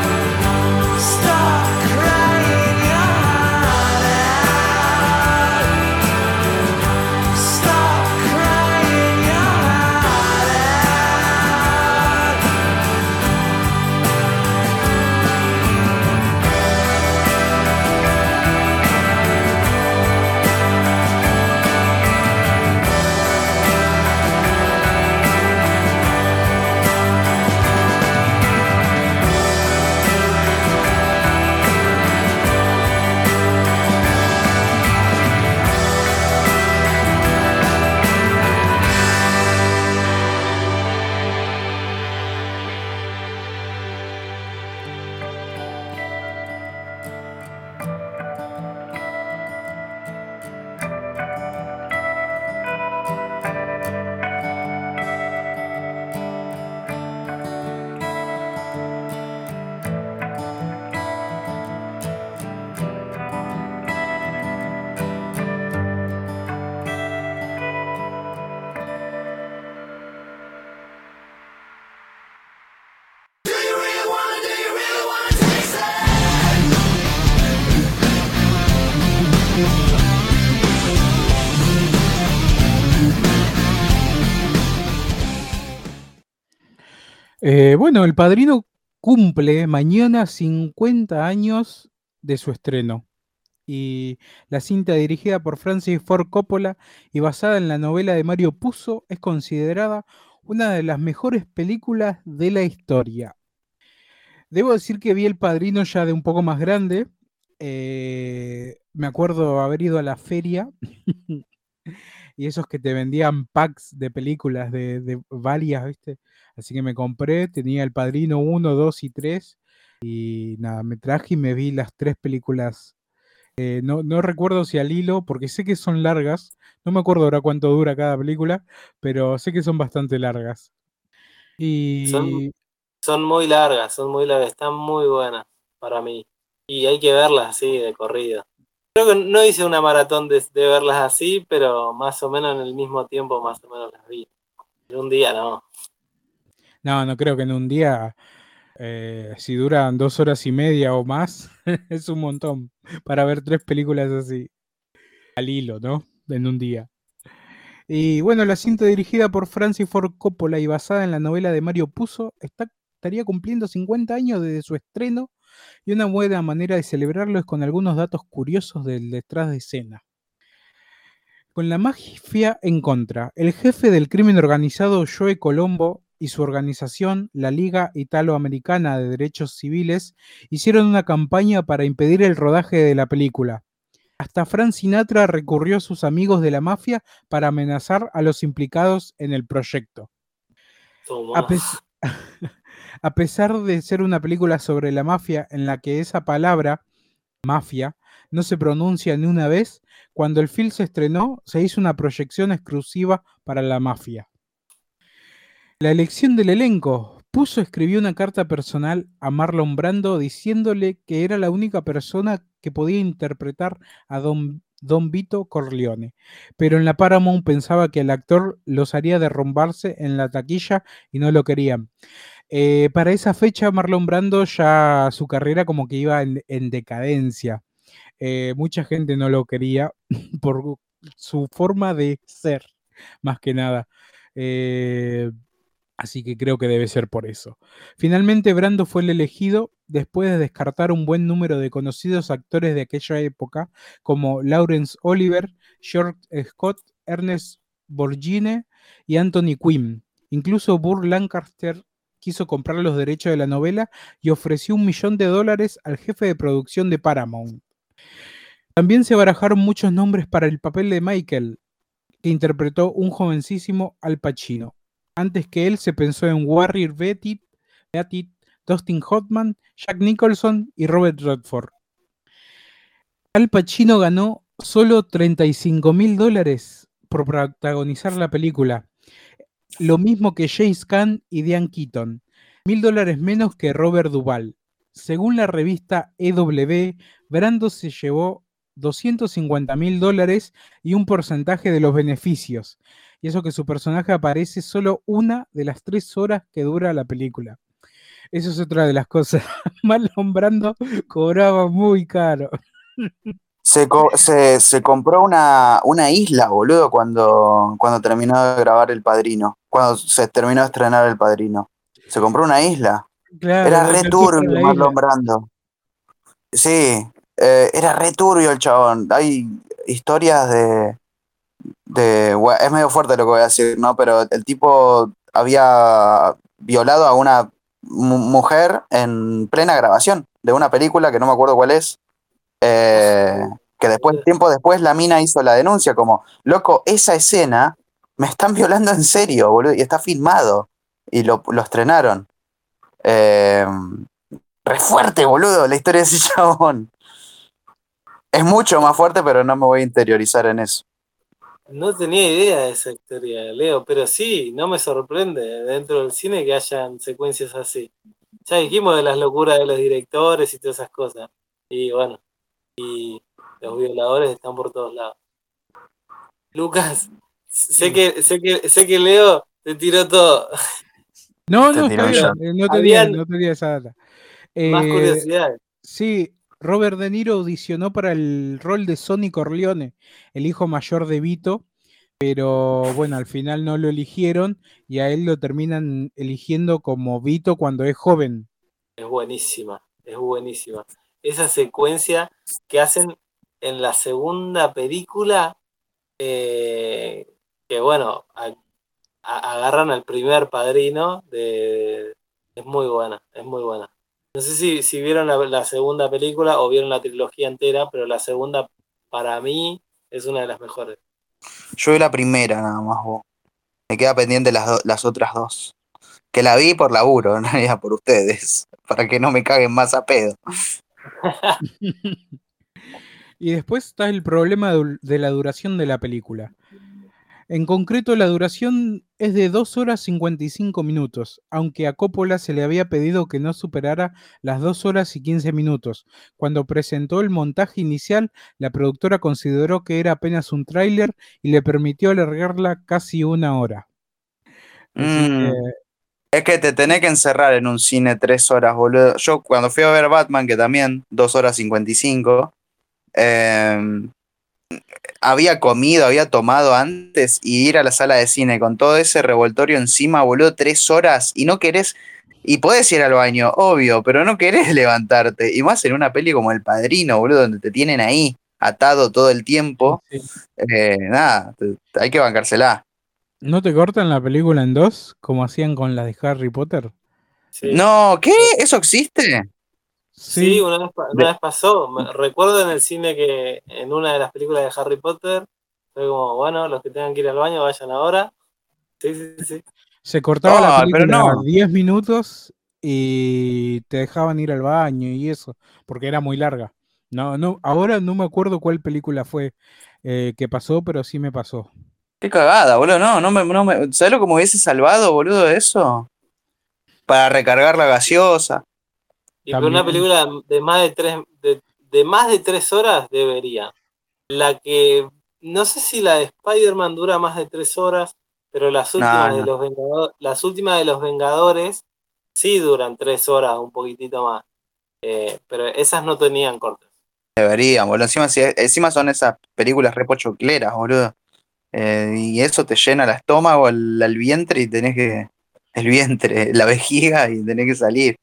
Stop crying your heart out. Stop crying your heart Bueno, El Padrino cumple mañana 50 años de su estreno. Y la cinta, dirigida por Francis Ford Coppola y basada en la novela de Mario Puzo, es considerada una de las mejores películas de la historia. Debo decir que vi El Padrino ya de un poco más grande. Me acuerdo haber ido a la feria y esos que te vendían packs de películas de varias, ¿viste? Así que me compré, tenía El Padrino 1, 2 y 3. Y nada, me traje y me vi las 3 películas. No recuerdo si al hilo, porque sé que son largas. No me acuerdo ahora cuánto dura cada película, pero sé que son bastante largas. Y Son muy largas, están muy buenas para mí. Y hay que verlas así, de corrido. Creo que no hice una maratón de verlas así, pero más o menos en el mismo tiempo, más o menos las vi. En un día no. no creo que en un día, si duran 2 horas y media o más, es un montón para ver 3 películas así, al hilo, ¿no? En un día. Y bueno, la cinta, dirigida por Francis Ford Coppola y basada en la novela de Mario Puzo, estaría cumpliendo 50 años desde su estreno, y una buena manera de celebrarlo es con algunos datos curiosos del detrás de escena. Con la mafia en contra, el jefe del crimen organizado Joe Colombo y su organización, la Liga Italoamericana de Derechos Civiles, hicieron una campaña para impedir el rodaje de la película. hasta Frank Sinatra recurrió a sus amigos de la mafia para amenazar a los implicados en el proyecto. A, pes- a pesar de ser una película sobre la mafia en la que esa palabra, mafia, no se pronuncia ni una vez, cuando el film se estrenó, se hizo una proyección exclusiva para la mafia. La elección del elenco. Puzo escribió una carta personal a Marlon Brando diciéndole que era la única persona que podía interpretar a Don Vito Corleone, pero en la Paramount pensaba que el actor los haría derrumbarse en la taquilla y no lo querían. Para esa fecha Marlon Brando ya su carrera como que iba en decadencia. Mucha gente no lo quería por su forma de ser, más que nada. Así que creo que debe ser por eso. Finalmente Brando fue el elegido después de descartar un buen número de conocidos actores de aquella época como Laurence Olivier, George Scott, Ernest Borgnine y Anthony Quinn. Incluso Burt Lancaster quiso comprar los derechos de la novela y ofreció $1 millón al jefe de producción de Paramount. También se barajaron muchos nombres para el papel de Michael, que interpretó un jovencísimo Al Pacino. Antes que él se pensó en Warren Beatty, Dustin Hoffman, Jack Nicholson y Robert Redford. Al Pacino ganó solo $35,000 por protagonizar la película, lo mismo que James Caan y Diane Keaton, $1,000 menos que Robert Duvall. Según la revista EW, Brando se llevó $250,000 y un porcentaje de los beneficios. Y eso que su personaje aparece solo una de las 3 horas que dura la película. Eso es otra de las cosas. Marlon Brando cobraba muy caro. Se compró una isla, boludo, cuando terminó de grabar El Padrino. Cuando se terminó de estrenar El Padrino. Se compró una isla. Claro, Era re turbio la Marlon isla. Brando. Sí, era re turbio el chabón. Hay historias es medio fuerte lo que voy a decir, ¿no? Pero el tipo había violado a una mujer en plena grabación de una película que no me acuerdo cuál es. Que después, tiempo después, la mina hizo la denuncia como, loco, esa escena me están violando en serio, boludo, y está filmado. Y lo estrenaron. Re fuerte, boludo, la historia de ese chabón. Es mucho más fuerte, pero no me voy a interiorizar en eso. No tenía idea de esa historia, Leo, pero sí, no me sorprende dentro del cine que hayan secuencias así. Ya dijimos de las locuras de los directores y todas esas cosas. Y bueno, y los violadores están por todos lados. Lucas, sé que Leo te tiró todo. No, Te está tiró un bien, shot. no tenía esa data. Más curiosidades. Sí, Robert De Niro audicionó para el rol de Sonny Corleone, el hijo mayor de Vito, pero bueno, al final no lo eligieron y a él lo terminan eligiendo como Vito cuando es joven. Es buenísima, es buenísima. Esa secuencia que hacen en la segunda película, que bueno, agarran al primer padrino, es muy buena, es muy buena. No sé si vieron la segunda película o vieron la trilogía entera, pero la segunda para mí es una de las mejores. Yo vi la primera nada más, vos. Me queda pendiente las otras dos. Que la vi por laburo, en realidad por ustedes. Para que no me caguen más a pedo. Y después está el problema de la duración de la película. En concreto, la duración es de 2 horas 55 minutos, aunque a Coppola se le había pedido que no superara las 2 horas y 15 minutos. Cuando presentó el montaje inicial, la productora consideró que era apenas un tráiler y le permitió alargarla casi 1 hora. Así que... Es que te tenés que encerrar en un cine 3 horas, boludo. Yo cuando fui a ver Batman, que también 2 horas 55, había comido, había tomado antes y ir a la sala de cine con todo ese revoltorio encima, boludo, 3 horas y no querés, y podés ir al baño, obvio, pero no querés levantarte. Y más en una peli como El Padrino, boludo, donde te tienen ahí atado todo el tiempo. Sí. Nada, hay que bancársela. ¿No te cortan la película en 2, como hacían con la de Harry Potter? Sí. No, ¿qué? ¿Eso existe? Sí, Sí, una vez pasó. Recuerdo en el cine que en una de las películas de Harry Potter fue como, bueno, los que tengan que ir al baño vayan ahora. Sí, sí, sí. se cortaba la No, pero película no. 10 minutos y te dejaban ir al baño y eso, porque era muy larga. No, no, ahora no me acuerdo cuál película fue que pasó, pero sí me pasó. Qué cagada, boludo. ¿Sabés lo que me hubiese salvado, boludo, de eso? Para recargar la gaseosa. Y por una También. película de más de de más de 3 horas debería. La que, no sé si la de Spider-Man dura más de 3 horas, pero No, no. Las últimas de los Vengadores sí duran 3 horas, un poquitito más. Pero esas no tenían cortes. Deberían, boludo. Encima son esas películas re pochocleras, boludo. Y eso te llena el estómago, el vientre y tenés que. El vientre, la vejiga y tenés que salir.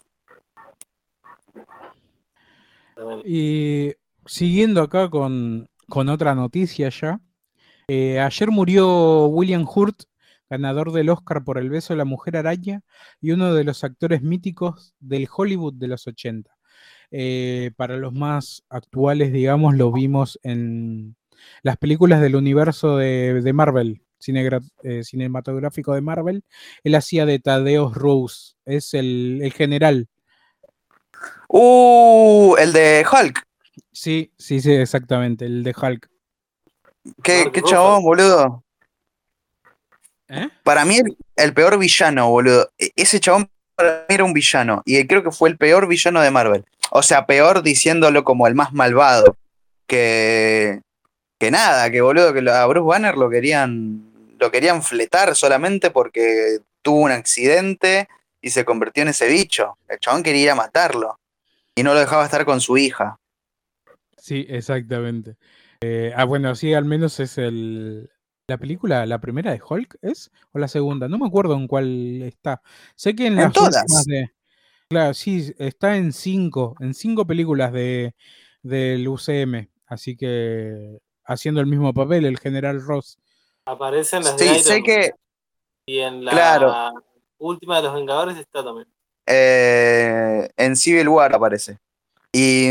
Y siguiendo acá con otra noticia ya. Ayer murió William Hurt, ganador del Oscar por El beso de la mujer araña y uno de los actores míticos del Hollywood de los 80. Para los más actuales, digamos, lo vimos en las películas del universo de Marvel, cinematográfico de Marvel. Él hacía de Thaddeus Rose, es el general. El de Hulk. Sí, sí, sí, exactamente, el de Hulk. Qué, Mark qué Ruffalo. chabón, boludo. ¿Eh? Para mí, el peor villano, boludo. Ese chabón para mí era un villano. Y creo que fue el peor villano de Marvel. O sea, peor diciéndolo como el más malvado. Que, que nada, que boludo, a Bruce Banner lo querían fletar solamente porque tuvo un accidente y se convirtió en ese bicho. El chabón quería ir a matarlo. Y no lo dejaba estar con su hija. Sí, exactamente. Bueno, sí, al menos es la película, la primera de Hulk, ¿es? ¿O la segunda? No me acuerdo en cuál está. Sé que en En las últimas todas. de... Claro, sí, está en cinco películas del UCM, así que haciendo el mismo papel, el General Ross. Aparece en las Sí, de sé Iron Man. que, Y en claro, la última de los Vengadores está también. en Civil War aparece. Y,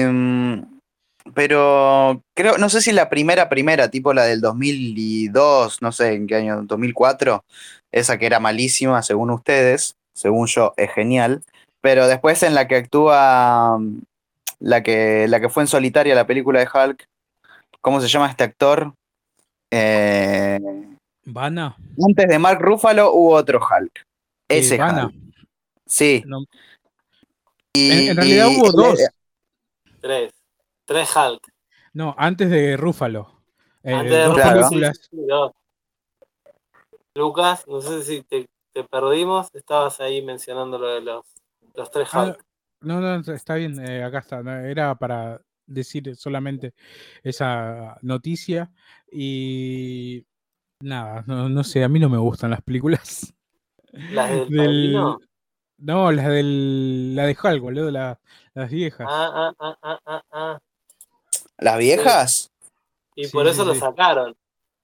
pero creo, no sé si la primera, tipo la del 2002, no sé en qué año, 2004, esa que era malísima según ustedes, según yo es genial, pero después en la que actúa, la que fue en solitaria la película de Hulk, ¿cómo se llama este actor? Eh, ¿Vanna? Antes de Mark Ruffalo hubo otro Hulk, ese Vanna. Hulk, sí. No, en realidad Y hubo dos. Tres. Tres Hulk. No, antes de Ruffalo. Antes de Dos Ruffalo, claro. sí, sí, películas. sí, dos. Lucas, no sé si te perdimos. Estabas ahí mencionando lo de los tres Ah, Hulk. no, no, está bien, acá está. No, era para decir solamente esa noticia y nada, no, no sé, a mí no me gustan las películas Las del del... Padrino. No, la de Hulk, boludo, las viejas. Ah, ah, ah, ah, ah, ah. Las Sí. viejas. Y por Sí, sí, eso lo sí. sacaron.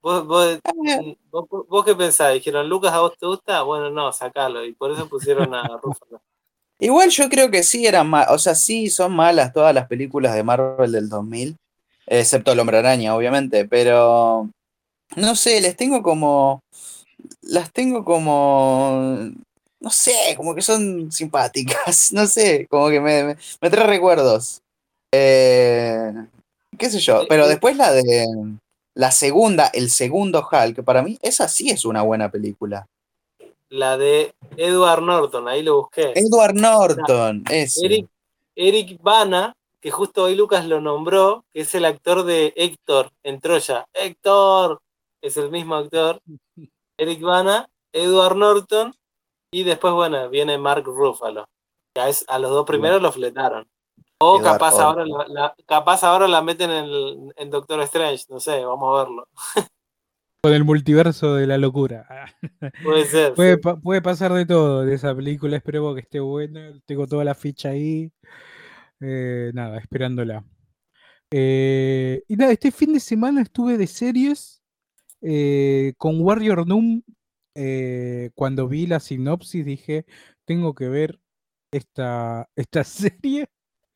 ¿Vos qué pensás? Dijeron, Lucas, ¿a vos te gusta? Bueno, no, sacalo. Y por eso pusieron a Ruffalo. Igual yo creo que sí eran malas, o sea, sí son malas todas las películas de Marvel del 2000, excepto El Hombre Araña, obviamente, pero no sé, no sé, como que son simpáticas, no sé, como que me trae recuerdos. Qué sé yo, Eh, pero eh, después el segundo Hulk, para mí, esa sí es una buena película. la de Edward Norton, ahí lo busqué. Edward Era Norton, ese. Eric Bana, que justo hoy Lucas lo nombró, que es el actor de Héctor en Troya. Héctor es el mismo actor. Eric Bana, Edward Norton, y después, bueno, viene Mark Ruffalo. A los dos primeros lo fletaron. O Edward, capaz ahora la meten en Doctor Strange, no sé, vamos a verlo. Con el multiverso de la locura. Puede ser, sí. Puede pasar de todo de esa película, espero que esté buena. Tengo toda la ficha ahí. Nada, esperándola. Y nada, este fin de semana estuve de series con Warrior Nun. Cuando vi la sinopsis dije, tengo que ver esta serie.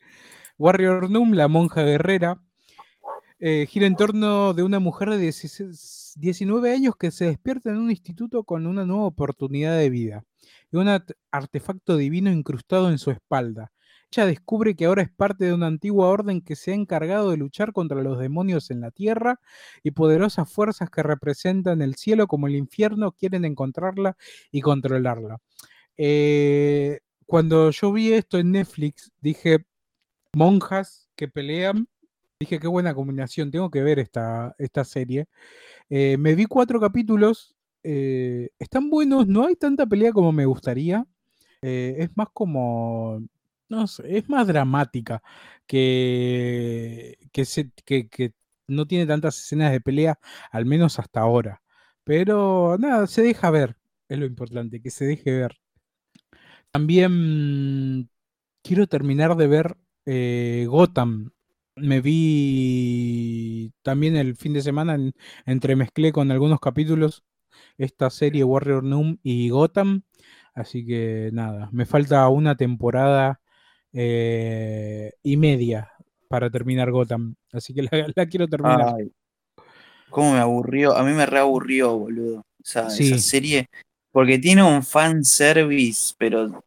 Warrior Nun, la monja guerrera, gira en torno de una mujer de 19 años que se despierta en un instituto con una nueva oportunidad de vida y un artefacto divino incrustado en su espalda. Ella descubre que ahora es parte de una antigua orden que se ha encargado de luchar contra los demonios en la tierra y poderosas fuerzas que representan el cielo como el infierno quieren encontrarla y controlarla. Cuando yo vi esto en Netflix, dije, monjas que pelean. Dije, qué buena combinación, tengo que ver esta serie. Me vi 4 capítulos, están buenos, no hay tanta pelea como me gustaría. Es más como, no sé, es más dramática que no tiene tantas escenas de pelea, al menos hasta ahora. Pero nada, se deja ver, es lo importante, que se deje ver. También quiero terminar de ver Gotham. Me vi también el fin de semana, entremezclé con algunos capítulos esta serie Warrior Nun y Gotham. Así que nada, me falta una temporada y media para terminar Gotham. Así que la quiero terminar. Ay, cómo me aburrió. A mí me reaburrió, boludo. Esa Sí, serie. Porque tiene un fanservice, pero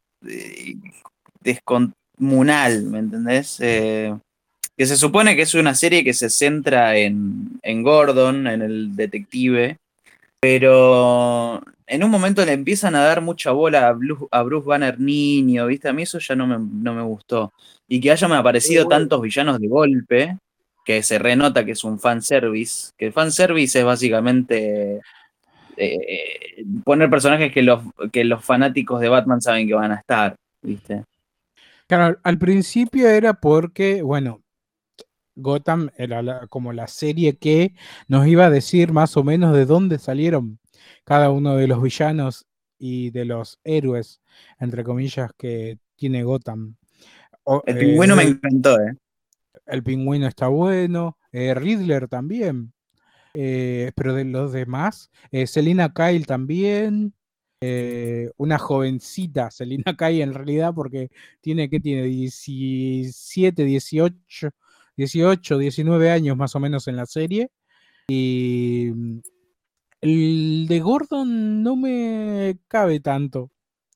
descomunal, ¿me entendés? Que se supone que es una serie que se centra en Gordon, en el detective, pero en un momento le empiezan a dar mucha bola a Bruce Banner niño, ¿viste? A mí eso ya no me gustó. Y que hayan aparecido tantos villanos de golpe, que se renota que es un fanservice, que el fanservice es básicamente poner personajes que los fanáticos de Batman saben que van a estar, ¿viste? claro, al principio era porque, bueno, Gotham era como la serie que nos iba a decir más o menos de dónde salieron cada uno de los villanos y de los héroes, entre comillas, que tiene Gotham. El pingüino me encantó, El pingüino está bueno, Riddler también, pero de los demás, Selina Kyle también, una jovencita Selina Kyle en realidad, porque tiene 17, 18, 19 años más o menos en la serie. Y el de Gordon no me cabe tanto.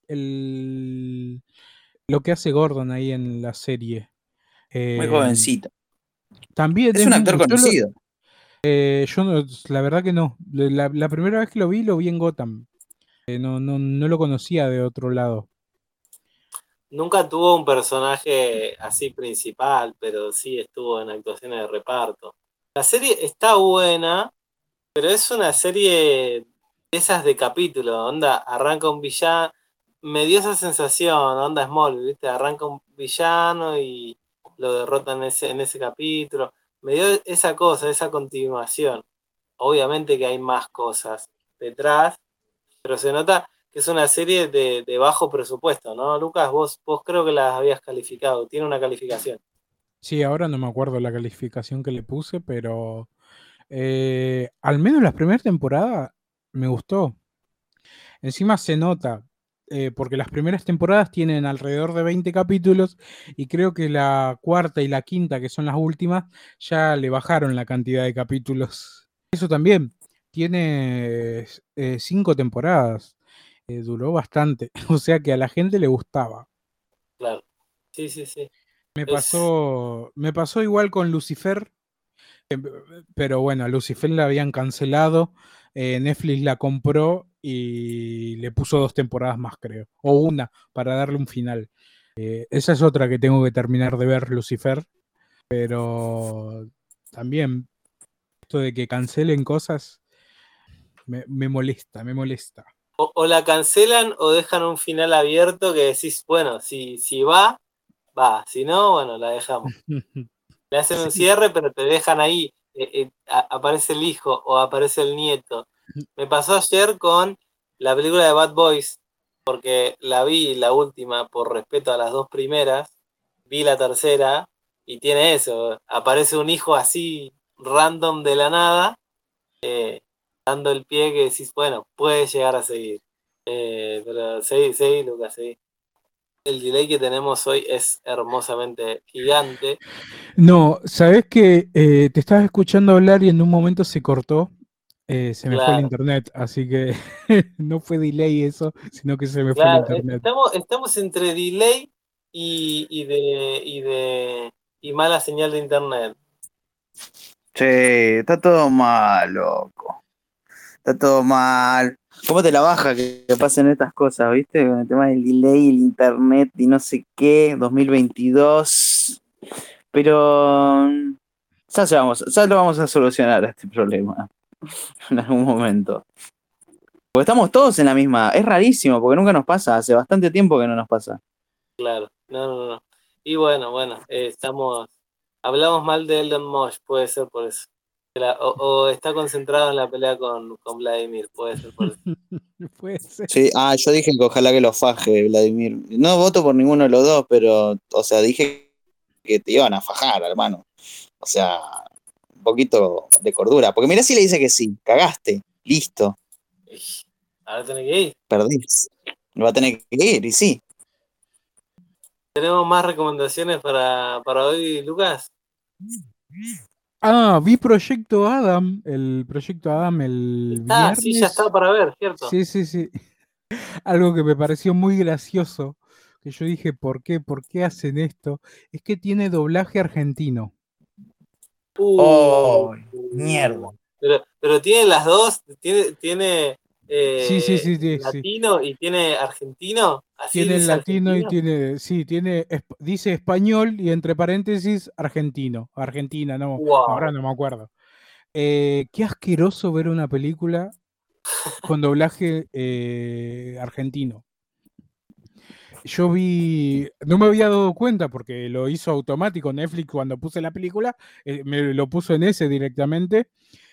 Lo que hace Gordon ahí en la serie. muy Eh, jovencito. También Es un actor conocido. yo la verdad que no. La primera vez que lo vi en Gotham. No lo conocía de otro lado. Nunca tuvo un personaje así principal, pero sí estuvo en actuaciones de reparto. La serie está buena, pero es una serie de esas de capítulo, onda, arranca un villano, me dio esa sensación, onda Small, ¿viste? Arranca un villano y lo derrotan en ese capítulo. Me dio esa cosa, esa continuación. Obviamente que hay más cosas detrás, pero se nota que es una serie de bajo presupuesto, ¿no? Lucas, vos creo que las habías calificado, tiene una calificación. Sí, ahora no me acuerdo la calificación que le puse, pero al menos la primera temporada me gustó. Encima se nota, porque las primeras temporadas tienen alrededor de 20 capítulos y creo que la cuarta y la quinta, que son las últimas, ya le bajaron la cantidad de capítulos. Eso también, tiene 5 temporadas, duró bastante, o sea que a la gente le gustaba. Claro. Sí, sí, sí. Es, Me pasó igual con Lucifer, pero bueno, a Lucifer la habían cancelado, Netflix la compró y le puso 2 temporadas más, creo, o una, para darle un final. Esa es otra que tengo que terminar de ver, Lucifer, pero también esto de que cancelen cosas me molesta, me molesta. o la cancelan o dejan un final abierto que decís, bueno, si va, va, si no, bueno, la dejamos. Le hacen un Sí. cierre, pero te dejan ahí, aparece el hijo o aparece el nieto. Me pasó ayer con la película de Bad Boys, porque la vi la última por respeto a las 2 primeras, vi la tercera y tiene eso, aparece un hijo así random de la nada, dando el pie que decís, bueno, puede llegar a seguir. Pero seguí, Lucas, seguí. El delay que tenemos hoy es hermosamente gigante. No, sabes que te estaba escuchando hablar y en un momento se cortó, se me fue el Claro, internet, así que no fue delay eso, sino que se me fue el claro. internet. Estamos entre delay y mala señal de internet. Che, está todo mal, loco. Está todo mal. ¿Cómo te la baja que pasen estas cosas, viste? Con el tema del delay, el internet y no sé qué, 2022. Pero ya lo vamos a solucionar a este problema en algún momento. Porque estamos todos en la misma. Es rarísimo, porque nunca nos pasa. Hace bastante tiempo que no nos pasa. Claro, no. Y bueno, hablamos mal de Elon Musk, puede ser por eso. O está concentrado en la pelea con Vladimir, puede ser por eso. Puede ser. Sí, yo dije que ojalá que lo faje, Vladimir. No voto por ninguno de los dos, pero, o sea, dije que te iban a fajar, hermano. O sea, un poquito de cordura. Porque mirá si le dice que sí, cagaste, listo, Ahora tenés que ir. perdís. Va a tener que ir, y sí. ¿Tenemos más recomendaciones para hoy, Lucas? Vi Proyecto Adam, el viernes. Sí, ya está para ver, ¿cierto? Sí. Algo que me pareció muy gracioso, que yo dije, ¿por qué? ¿Por qué hacen esto? Es que tiene doblaje argentino. Mierda. Pero tiene las dos, tiene Sí. latino y tiene argentino. Así Tiene dice latino y argentino. dice español y entre paréntesis argentino. Argentina, no, Wow. ahora no me acuerdo. Qué asqueroso ver una película con doblaje argentino. Yo no me había dado cuenta porque lo hizo automático Netflix cuando puse la película, me lo puso en ese directamente,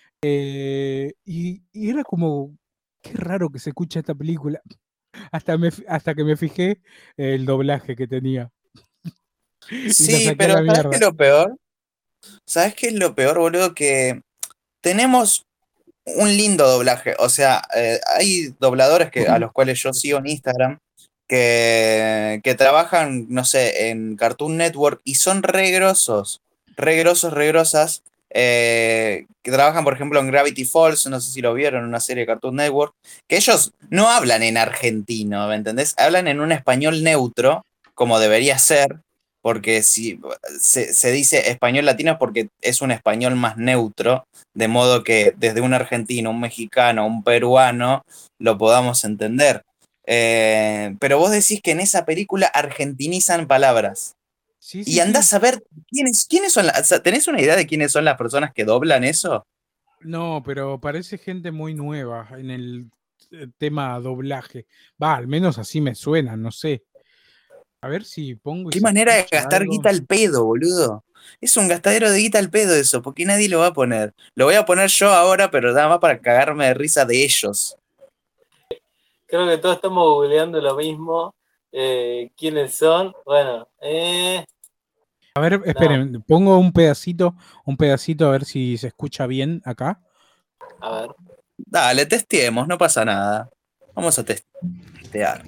y era como, qué raro que se escucha esta película, hasta que me fijé el doblaje que tenía. Y la Sí, saqué a pero la ¿sabes qué mierda. es lo peor? ¿Sabes qué es lo peor, boludo? Que tenemos un lindo doblaje. O sea, hay dobladores a los cuales yo sigo en Instagram que trabajan, no sé, en Cartoon Network y son re grosos, re grosas. Que trabajan, por ejemplo, en Gravity Falls, no sé si lo vieron, una serie de Cartoon Network, que ellos no hablan en argentino, ¿me entendés? Hablan en un español neutro, como debería ser, porque si se dice español latino es porque es un español más neutro, de modo que desde un argentino, un mexicano, un peruano, lo podamos entender. Pero vos decís que en esa película argentinizan palabras. Sí, Y andás a ver quiénes son ¿tenés una idea de quiénes son las personas que doblan eso? No, pero parece gente muy nueva en el tema doblaje. Al menos así me suena, no sé. A ver si pongo y Qué se manera de escucha gastar algo. guita al pedo, boludo. Es un gastadero de guita al pedo eso, porque nadie lo va a poner. Lo voy a poner yo ahora, pero nada más para cagarme de risa de ellos. Creo que todos estamos googleando lo mismo. ¿Quiénes son? Bueno, A ver, esperen, pongo un pedacito a ver si se escucha bien acá. a ver. Dale, testeemos, no pasa nada. Vamos a testear.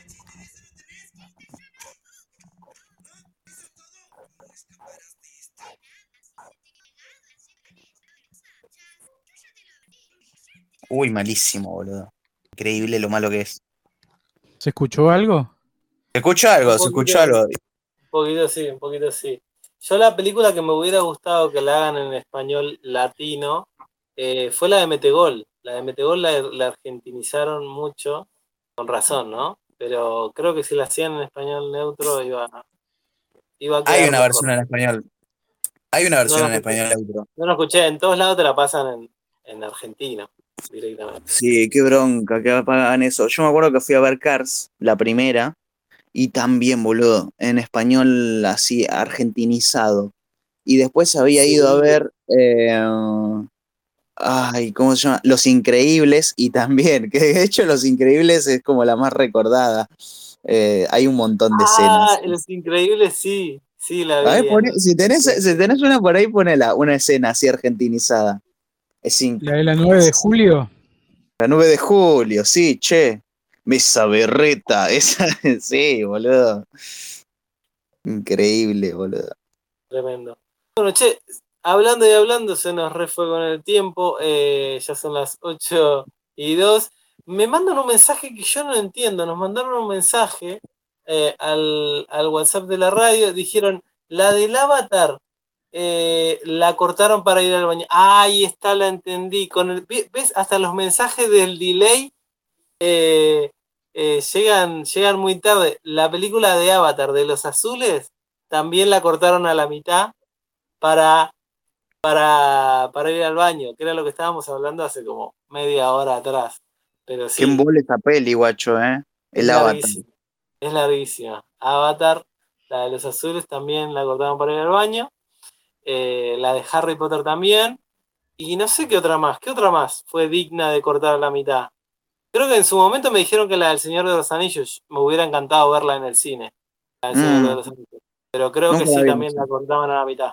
Uy, malísimo, boludo. Increíble lo malo que es. ¿Se escuchó algo? Se escuchó algo. Un poquito sí. Yo la película que me hubiera gustado que la hagan en español latino fue la de Metegol. La de Metegol la argentinizaron mucho, con razón, ¿no? Pero creo que si la hacían en español neutro iba a quedar Hay una mejor. versión en español. Hay una versión en español neutro. No lo escuché, en todos lados te la pasan en argentino directamente. Sí, qué bronca que hagan eso. Yo me acuerdo que fui a ver Cars, la primera, y también, boludo, en español así argentinizado. Y después había ido a ver, ¿cómo se llama? Los Increíbles, y también, que de hecho Los Increíbles es como la más recordada. Hay un montón de escenas. Los Increíbles sí la vi. A ver, si tenés una por ahí, ponela, una escena así argentinizada. ¿La de la 9 de julio? La 9 de julio, sí, che. Mesa berreta, esa, sí, boludo. Increíble, boludo. Tremendo. Bueno, che, hablando y hablando, se nos refue con el tiempo. Ya son las 8:02. Me mandan un mensaje que yo no entiendo. Nos mandaron un mensaje al WhatsApp de la radio. Dijeron, la del Avatar la cortaron para ir al baño. Ahí está, la entendí. ¿Ves? Hasta los mensajes del delay llegan muy tarde. La película de Avatar de los azules también la cortaron a la mitad para ir al baño, que era lo que estábamos hablando hace como media hora atrás. Pero sí, Qué embole esa peli, guacho, ¿eh? El Avatar. Es larguísima. Avatar, la de los azules también la cortaron para ir al baño. La de Harry Potter también. Y no sé qué otra más fue digna de cortar a la mitad. Creo que en su momento me dijeron que la del Señor de los Anillos me hubiera encantado verla en el cine. La del Señor de los Anillos. Pero creo que sí, también la cortaban a la mitad.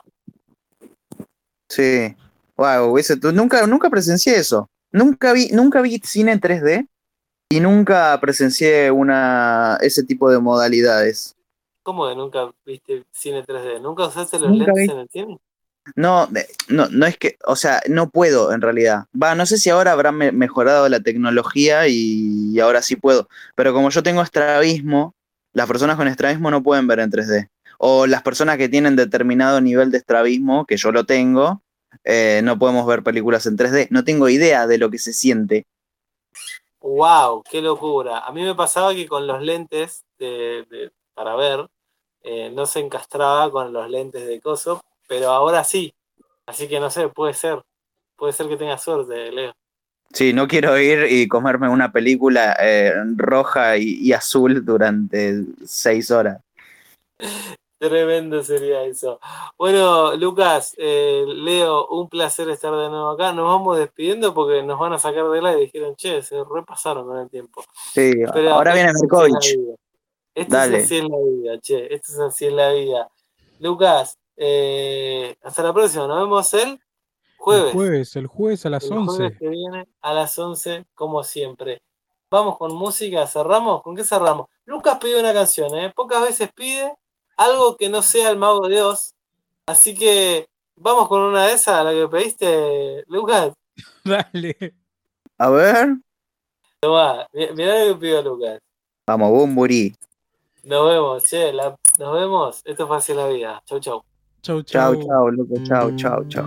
Sí. Wow, nunca presencié eso. Nunca vi cine en 3D y nunca presencié ese tipo de modalidades. ¿Cómo que nunca viste cine 3D? ¿Nunca usaste los lentes en el cine? No es que, o sea, no puedo en realidad. No sé si ahora habrá mejorado la tecnología y ahora sí puedo. Pero como yo tengo estrabismo, las personas con estrabismo no pueden ver en 3D. O las personas que tienen determinado nivel de estrabismo, que yo lo tengo, no podemos ver películas en 3D. No tengo idea de lo que se siente. ¡Wow! ¡Qué locura! A mí me pasaba que con los lentes para ver, no se encastraba con los lentes de coso, pero ahora sí. Así que no sé, puede ser que tenga suerte, Leo. Sí, no quiero ir y comerme una película roja y azul durante 6 horas. Tremendo sería eso. Bueno, Lucas, Leo, un placer estar de nuevo acá. Nos vamos despidiendo porque nos van a sacar de la y dijeron, che, se repasaron con el tiempo. Sí, pero ahora viene Merkovich. Esto es así en la vida, che. Esto es así en la vida. Lucas, hasta la próxima. Nos vemos el jueves. El jueves a las 11. El jueves que viene a las 11, como siempre. Vamos con música, cerramos. ¿Con qué cerramos? Lucas pidió una canción, pocas veces pide algo que no sea el Mago de Oz. Así que vamos con una de esas, la que pediste, Lucas. Dale. A ver. Tomá, mirá lo que pidió Lucas. Vamos, Bumburi. Nos vemos, che. Nos vemos. Esto fue así la vida. Chau, chau. Chau, chau. Chau, chau, loco. Chau, chau, chau.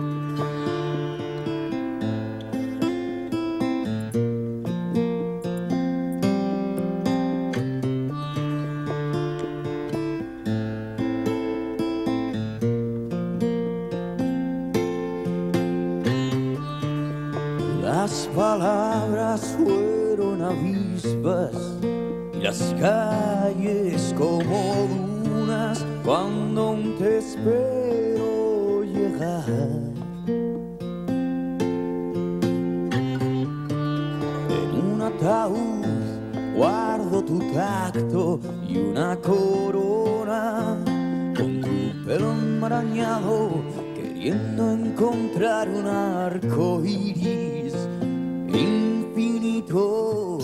Las palabras fueron avispas y las calles como dunas cuando aún te espero llegar. En un ataúd guardo tu tacto y una corona con tu pelo enmarañado, queriendo encontrar un arco iris infinito.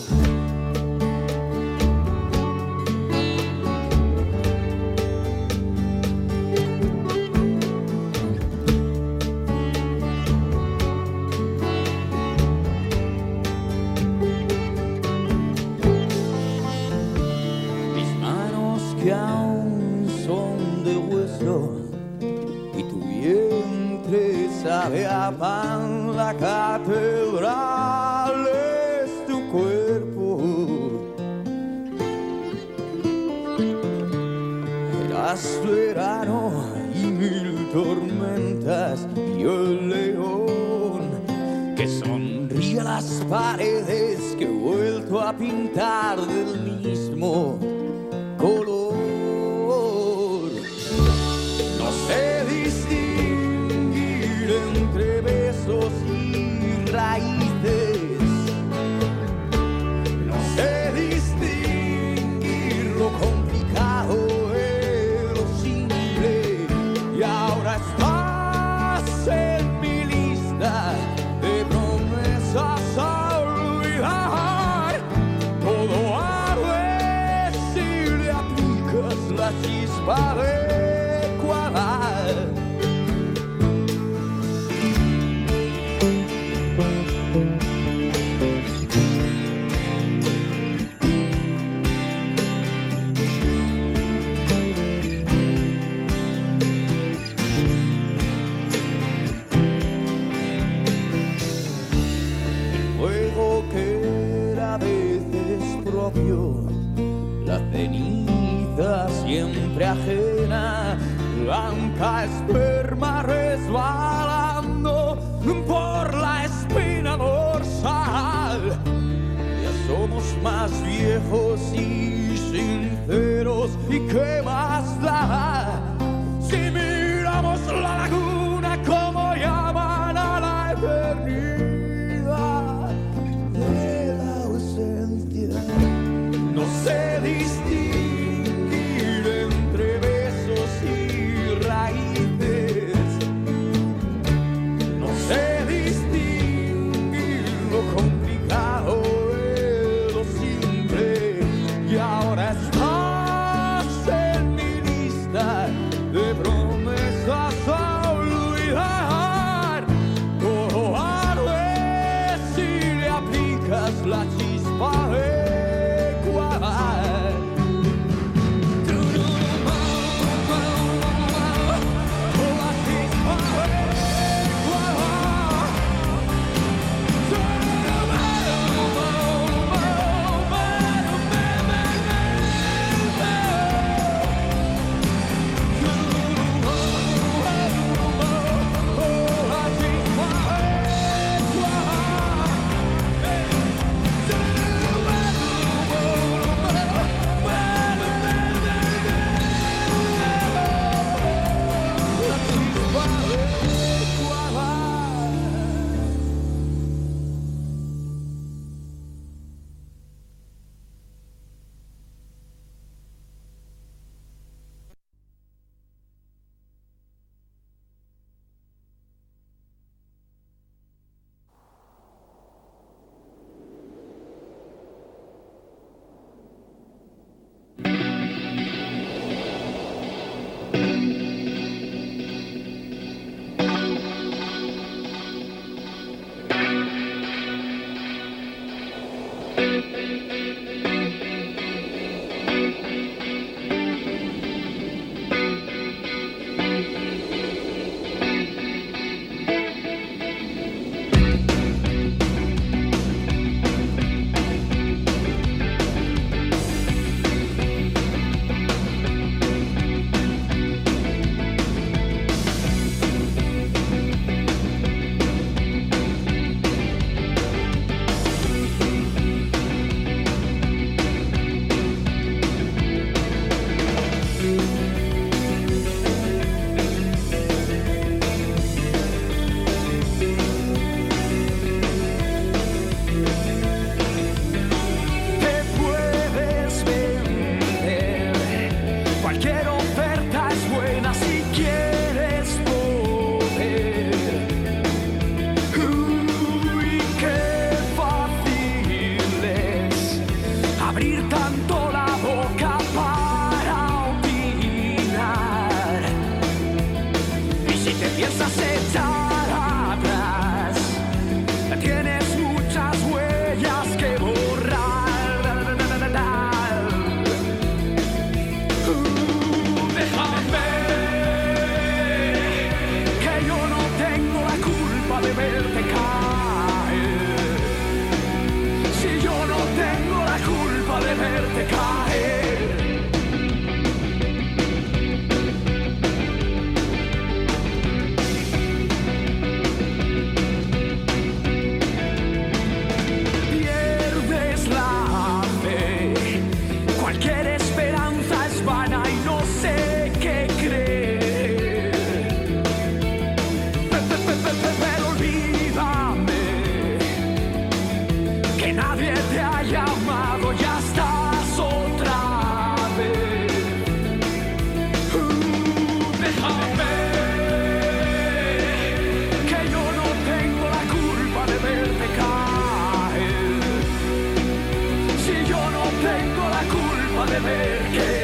Mis manos que aún son de hueso y tu vientre sabe a pan, la catedral es tu cuerpo. Eras verano y 1000 tormentas y el león que sonríe a las paredes que he vuelto a pintar del mismo color. No sé distinguir entre besos y raíces. No sé distinguir lo complicado de lo simple. Y ahora estás en mi lista de promesas a olvidar. Todo chispa adecuada. La ceniza siempre ajena, blanca esperma resbalando por la espina dorsal. Ya somos más viejos y sinceros, ¿y qué más da? Si miramos la laguna como llaman a la eternidad de la ausencia. No sé distinguir entre besos y raíces. No sé distinguir lo complicado de lo simple. Y ahora estás en mi lista de promesas a olvidar. Todo arde si le aplicas la chispa de ver que